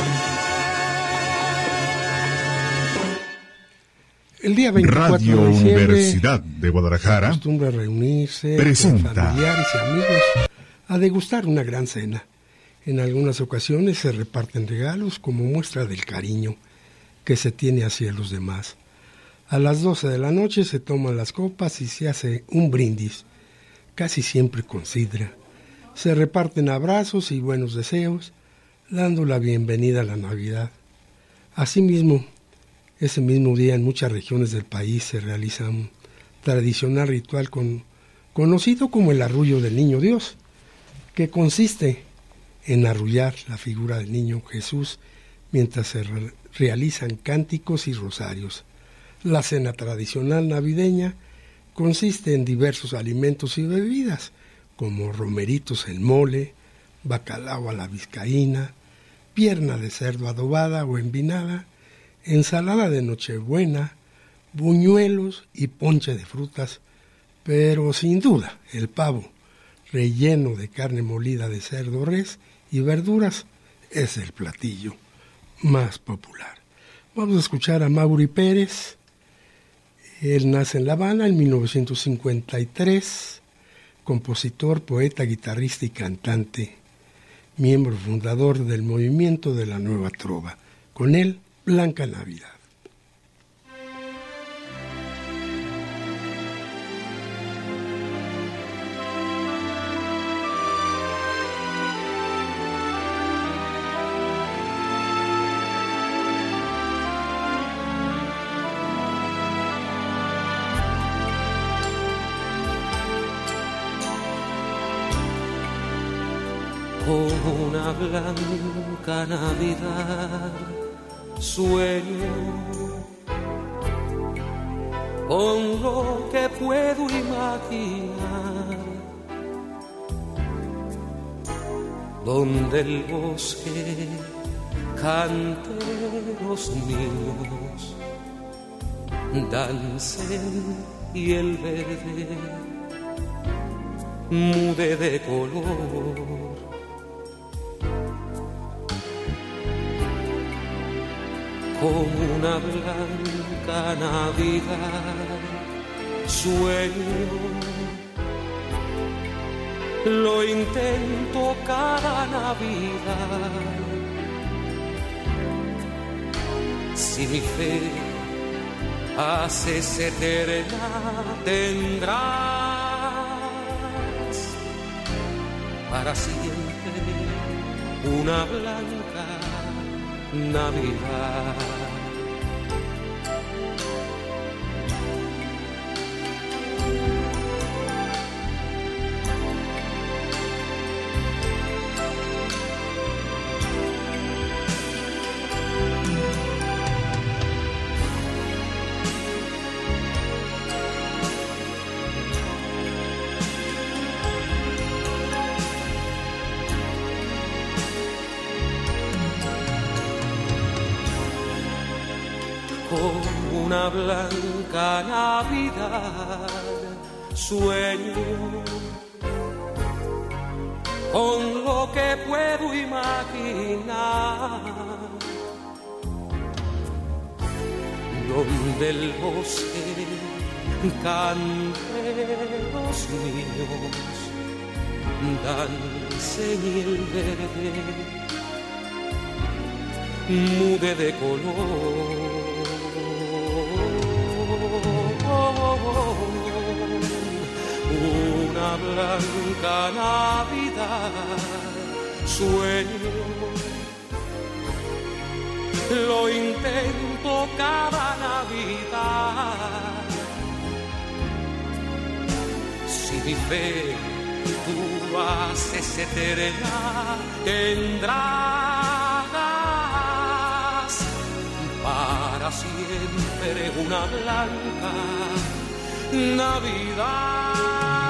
El día 24 Radio de diciembre, Universidad de Guadalajara acostumbra reunirse presenta con familiares y amigos a degustar una gran cena. En algunas ocasiones se reparten regalos como muestra del cariño que se tiene hacia los demás. A las 12 de la noche se toman las copas y se hace un brindis, casi siempre con sidra. Se reparten abrazos y buenos deseos, dando la bienvenida a la Navidad. Asimismo, ese mismo día en muchas regiones del país se realiza un tradicional ritual conocido como el arrullo del Niño Dios, que consiste en arrullar la figura del Niño Jesús mientras se realizan cánticos y rosarios. La cena tradicional navideña consiste en diversos alimentos y bebidas, como romeritos en mole, bacalao a la vizcaína, pierna de cerdo adobada o envinada, ensalada de Nochebuena, buñuelos y ponche de frutas, pero sin duda el pavo, relleno de carne molida de cerdo, res y verduras, es el platillo más popular. Vamos a escuchar a Mauri Pérez. Él nace en La Habana en 1953, compositor, poeta, guitarrista y cantante, miembro fundador del movimiento de la Nueva Trova. Con él, Blanca Navidad. Como una blanca Navidad sueño con lo que puedo imaginar, donde el bosque cante los niños, dancen y el verde mude de color. Como una blanca Navidad sueño, lo intento cada Navidad. Si mi fe haces eterna, tendrás para siempre una blanca Navidad. con una blanca Navidad, sueño con lo que puedo imaginar, donde el bosque cante los niños, dance y el verde mude de color. Una blanca Navidad, sueño, lo intento cada Navidad. Si mi fe tú haces eterna, tendrás para siempre una blanca Navidad.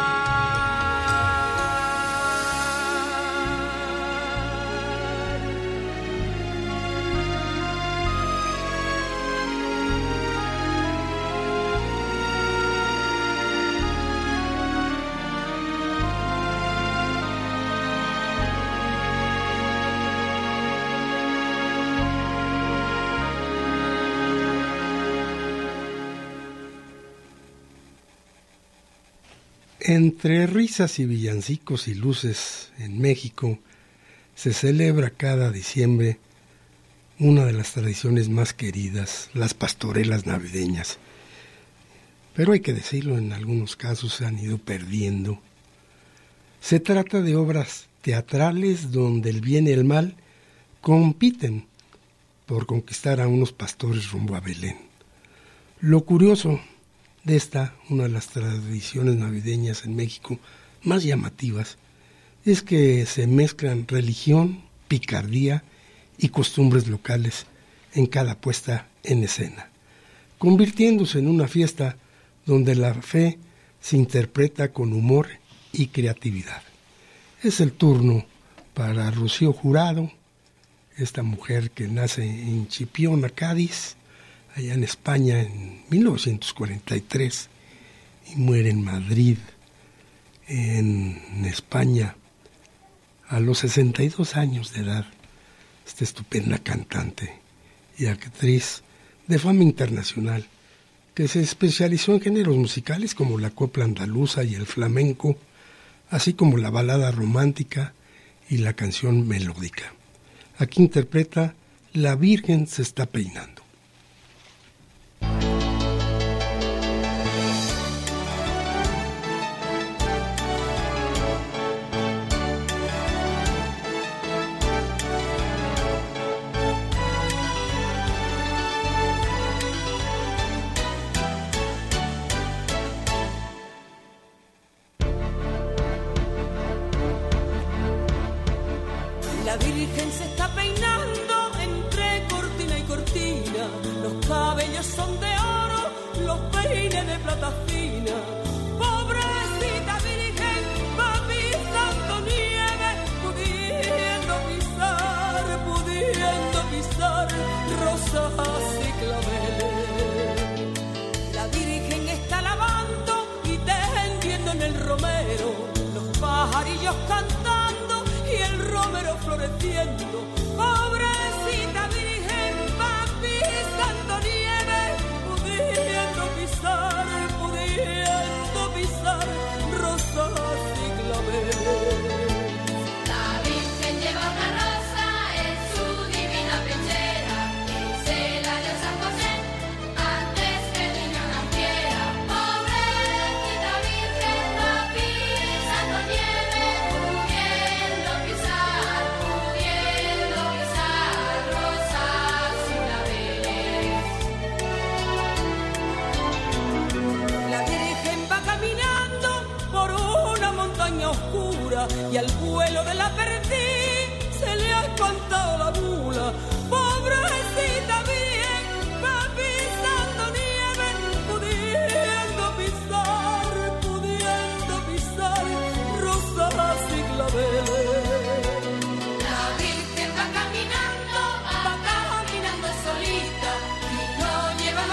Entre risas y villancicos y luces en México se celebra cada diciembre una de las tradiciones más queridas, las pastorelas navideñas. Pero hay que decirlo, en algunos casos se han ido perdiendo. Se trata de obras teatrales donde el bien y el mal compiten por conquistar a unos pastores rumbo a Belén. Lo curioso de esta, una de las tradiciones navideñas en México más llamativas, es que se mezclan religión, picardía y costumbres locales en cada puesta en escena, convirtiéndose en una fiesta donde la fe se interpreta con humor y creatividad. Es el turno para Rocío Jurado, esta mujer que nace en Chipiona, Cádiz, allá en España en 1943 y muere en Madrid, en España, a los 62 años de edad. Esta estupenda cantante y actriz de fama internacional que se especializó en géneros musicales como la copla andaluza y el flamenco, así como la balada romántica y la canción melódica. Aquí interpreta La Virgen se está peinando. La Virgen se está peinando entre cortina y cortina. Los cabellos son de oro, los peines de plata fina. Pobrecita Virgen va pisando nieve, pudiendo pisar rosas y claveles. La Virgen está lavando y tendiendo en el romero, los pajarillos cantando y el romero floreciendo. Pobrecita Virgen va pisando nieve, pudiendo pisar rosas y claveles. La Virgen lleva una rosa en su divina pechera, que se la dio San José antes que el niño naciera. Pobrecita Virgen va pisando nieve, pudiendo pisar rosas y claveles. La Virgen va caminando por una montaña oscura y al vuelo de la perdiz se le ha espantado la mula. Pobrecita Virgen va pisando nieve, pudiendo pisar rosas y claveles. La Virgen va caminando solita y no lleva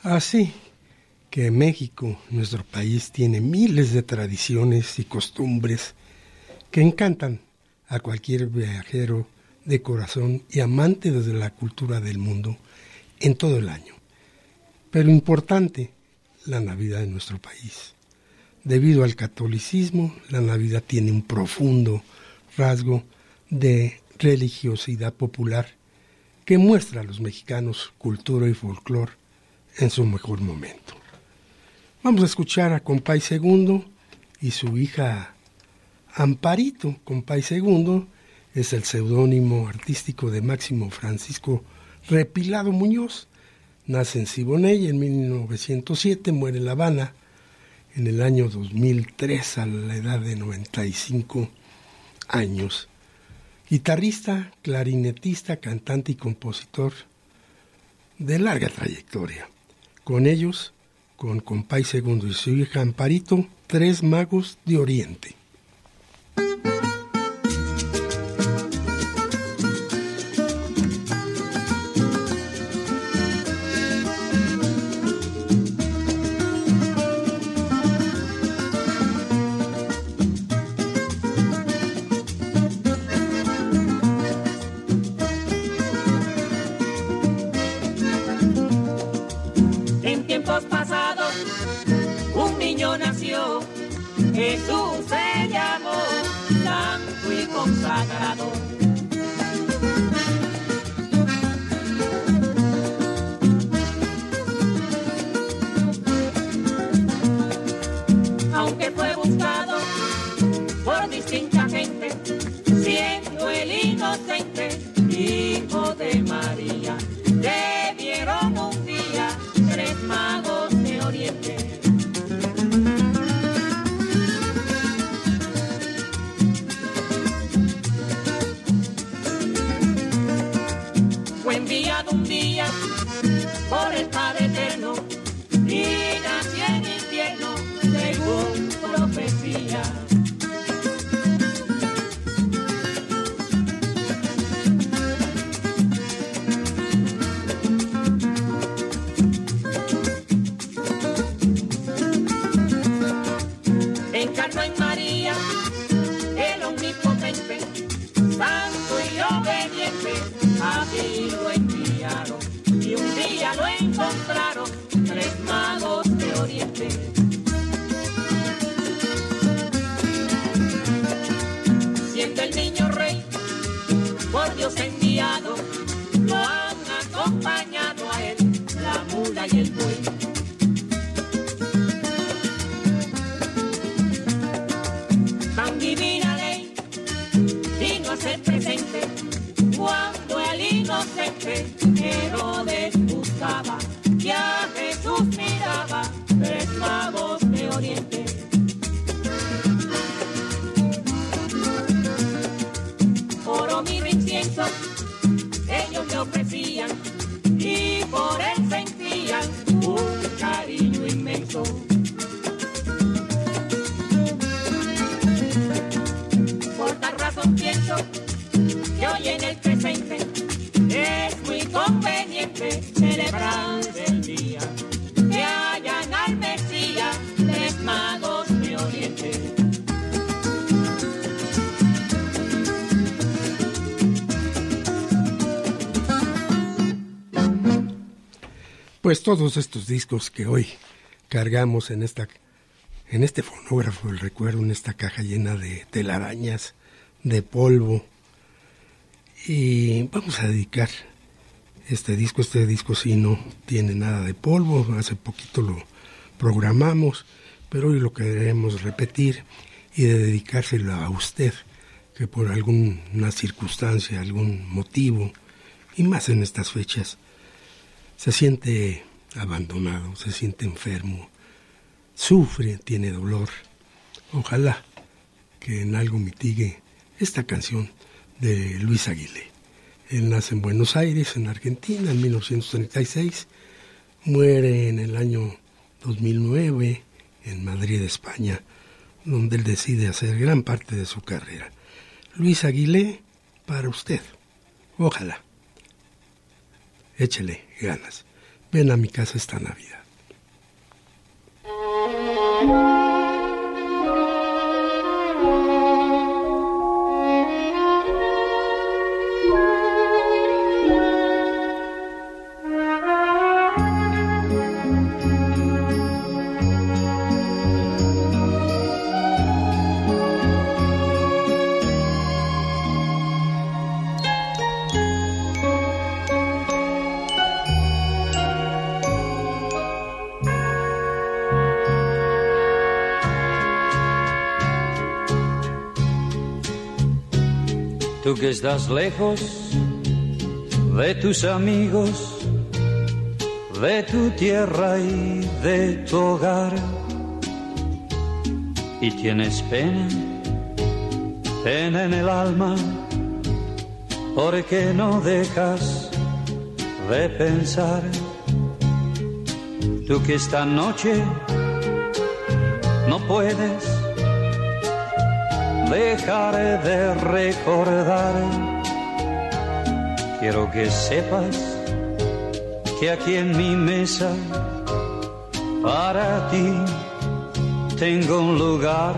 Así que México, nuestro país, tiene miles de tradiciones y costumbres que encantan a cualquier viajero de corazón y amante de la cultura del mundo en todo el año. Pero importante, la Navidad de nuestro país. Debido al catolicismo, la Navidad tiene un profundo rasgo de religiosidad popular que muestra a los mexicanos cultura y folclore en su mejor momento. Vamos a escuchar a Compay Segundo y su hija Amparito. Compay Segundo es el seudónimo artístico de Máximo Francisco Repilado Muñoz. Nace en Siboney en 1907, muere en La Habana en el año 2003 a la edad de 95 años. Guitarrista, clarinetista, cantante y compositor de larga trayectoria. Con ellos, con Compay Segundo y su hija Amparito, Tres Magos de Oriente. Jesús se llamó santo y consagrado. Aunque fue buscado por distinta gente, siendo el inocente hijo de María, le vieron un día tres magos de Oriente. Un día por el Padre Eterno y nació en infierno según profecía. Encarnó en María el omnipotente, santo y obediente, aquí lo enviaron y un día lo encontraron tres magos de Oriente. Siendo el niño rey por Dios enviado, lo han acompañado a él la mula y el buey. Tan divina ley vino a ser presente cuando el inocente Herodes buscaba y a Jesús miraba, tres magos de Oriente. Oro, mirra, incienso, ellos le ofrecían y por él sentían un cariño inmenso. Por tal razón pienso que hoy en el presente es muy conveniente celebrar el día que hayan al Mesías tres magos de Oriente. Pues todos estos discos que hoy cargamos en este fonógrafo, el recuerdo, en esta caja llena de telarañas, de polvo. Y vamos a dedicar este disco sí no tiene nada de polvo, hace poquito lo programamos, pero hoy lo queremos repetir y dedicárselo a usted, que por alguna circunstancia, algún motivo, y más en estas fechas, se siente abandonado, se siente enfermo, sufre, tiene dolor. Ojalá que en algo mitigue esta canción de Luis Aguilé. Él nace en Buenos Aires, en Argentina, en 1936. Muere en el año 2009 en Madrid, España, donde él decide hacer gran parte de su carrera. Luis Aguilé, para usted. Ojalá. Échele ganas. Ven a mi casa esta Navidad. Tú que estás lejos de tus amigos, de tu tierra y de tu hogar, y tienes pena, pena en el alma, porque no dejas de pensar. Tú que esta noche no puedes dejar de recordar. Quiero que sepas que aquí en mi mesa para ti tengo un lugar.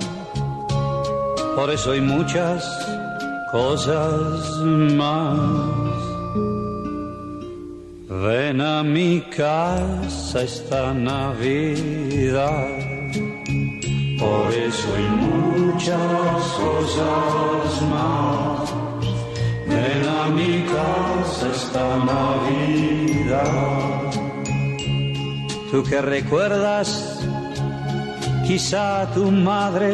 Por eso hay muchas cosas más. Ven a mi casa esta Navidad. Por eso hay muchas cosas más. Ven a mi casa esta Navidad. Tú que recuerdas quizá a tu madre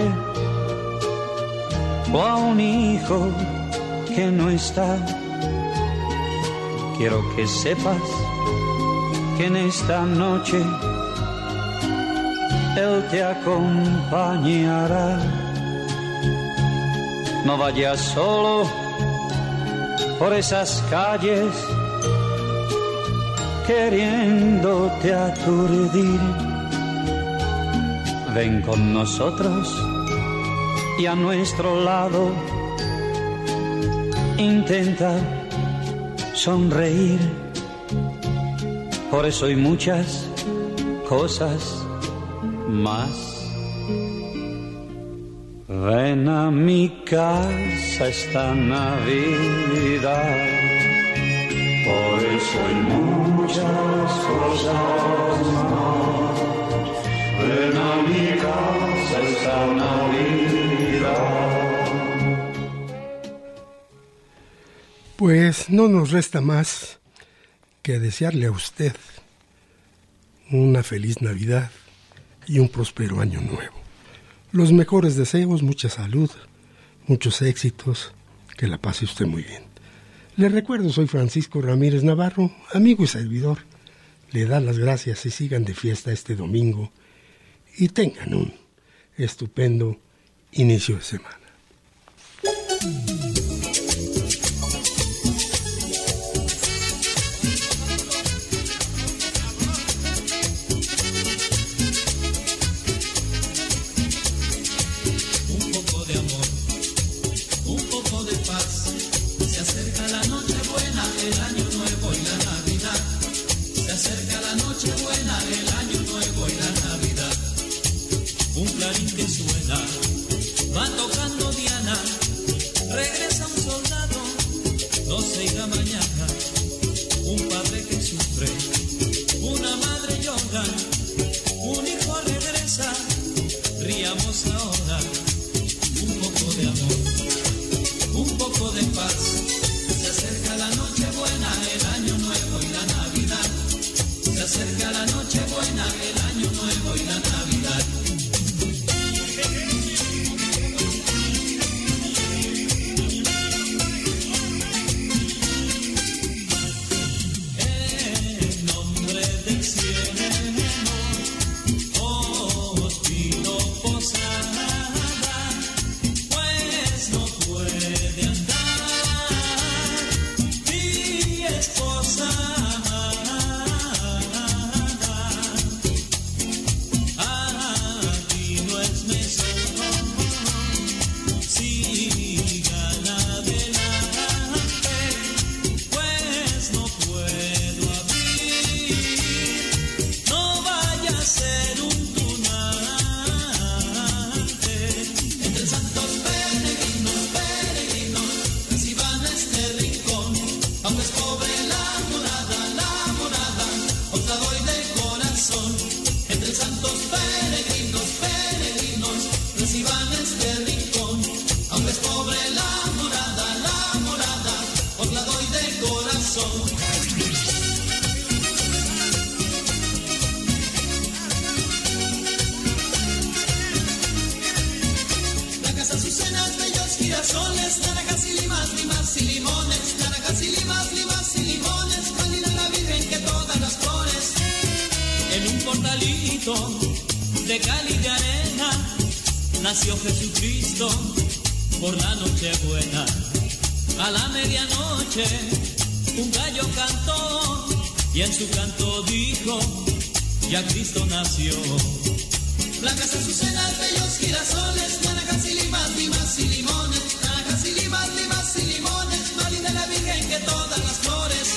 o a un hijo que no está. Quiero que sepas que en esta noche Él te acompañará. No vayas solo por esas calles queriéndote aturdir. Ven con nosotros y a nuestro lado intenta sonreír. Por eso hay muchas cosas más. Ven a mi casa esta Navidad. Por eso hay muchas cosas más. Ven a mi casa esta Navidad. Pues no nos resta más que desearle a usted una feliz Navidad y un próspero año nuevo. Los mejores deseos, mucha salud, muchos éxitos, que la pase usted muy bien. Le recuerdo, soy Francisco Ramírez Navarro, amigo y servidor. Le da las gracias y sigan de fiesta este domingo y tengan un estupendo inicio de semana. Un clarín que suena, va tocando bellos girasoles, naranjas y limas, limas y limones, naranjas y limas, limas y limones, más linda la Virgen que todas las flores. En un portalito de cal y de arena nació Jesucristo por la noche buena. A la medianoche un gallo cantó y en su canto dijo, ya Cristo nació. Blancas azucenas, bellos girasoles, naranjas y limas, limas y limones, naranjas y limas, limas y limones, más linda la Virgen que todas las flores.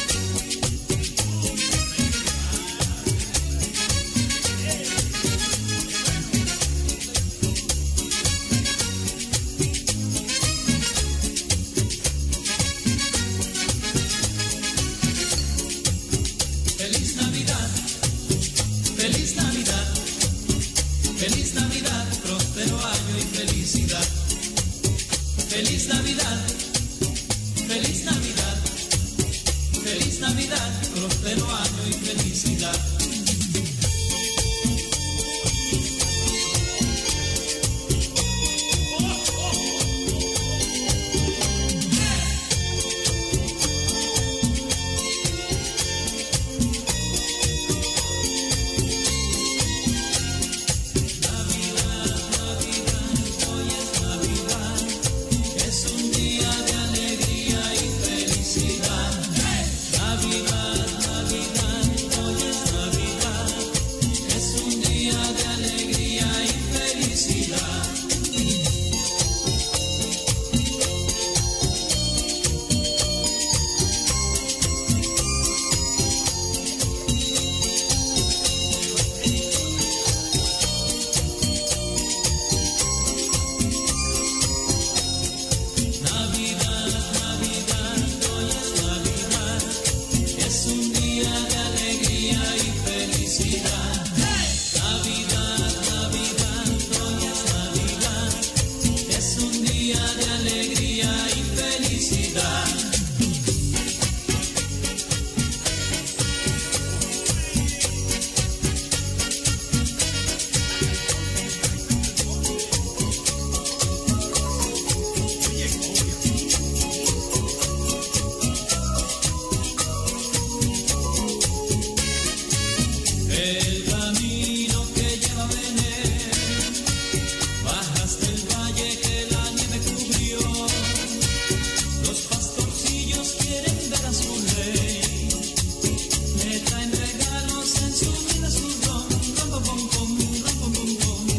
Feliz Navidad, feliz Navidad, feliz Navidad, próspero año y felicidad. Feliz Navidad, feliz Navidad, feliz Navidad, próspero año y felicidad. Es un día de alegría y felicidad. Navidad, Navidad, hoy es Navidad. Es un día de alegría y felicidad. Navidad, Navidad, hoy es Navidad. Es un día de alegría y felicidad. Navidad, Navidad, hoy es Navidad. Es un día de alegría y felicidad. El camino que lleva a Belén baja hasta el valle que la nieve cubrió. Los pastorcillos quieren ver a su rey. Le traen regalos en su vida, su ron, ron, pom, pom, pom, ron, pom, pom, pom.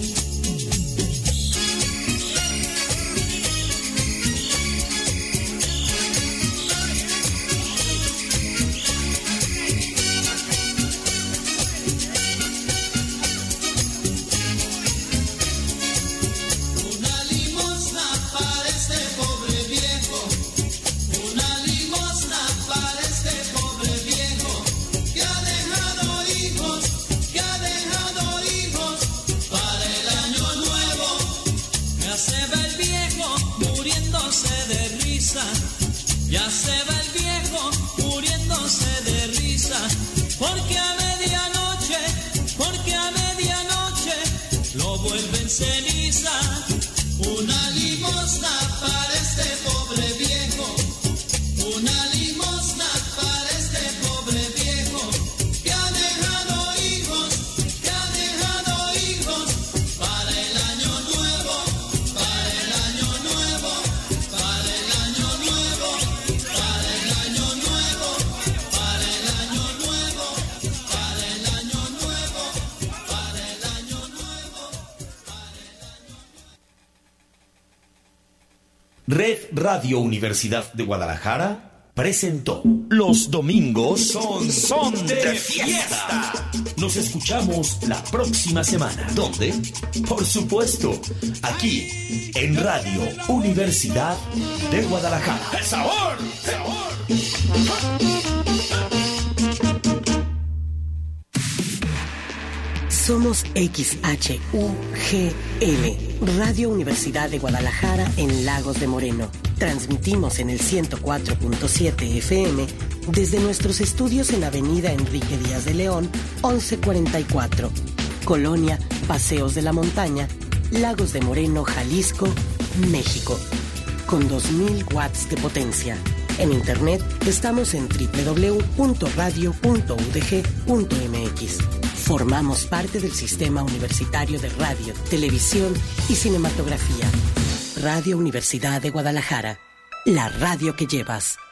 Una limosna para este pobre viejo, una limosna para este pobre viejo, que ha dejado hijos, que ha dejado hijos para el año nuevo. Ya se va el viejo muriéndose de risa, ya se va el viejo muriéndose de risa, porque a medianoche lo vuelven ceniza. Una limosna para este pobre viejo, una limosna para este pobre viejo, que ha dejado hijos, que ha dejado hijos para el año nuevo, para el año nuevo, para el año nuevo, para el año nuevo, para el año nuevo, para el año nuevo, para el año nuevo. Red Radio Universidad de Guadalajara presentó Los domingos son de fiesta. Nos escuchamos la próxima semana. ¿Dónde? Por supuesto, aquí en Radio Universidad de Guadalajara. ¡El sabor! Somos XHUGL, Radio Universidad de Guadalajara en Lagos de Moreno. Transmitimos en el 104.7 FM desde nuestros estudios en Avenida Enrique Díaz de León, 1144, Colonia Paseos de la Montaña, Lagos de Moreno, Jalisco, México. Con 2000 watts de potencia. En internet estamos en www.radio.udg.mx. Formamos parte del Sistema Universitario de Radio, Televisión y Cinematografía. Radio Universidad de Guadalajara. La radio que llevas.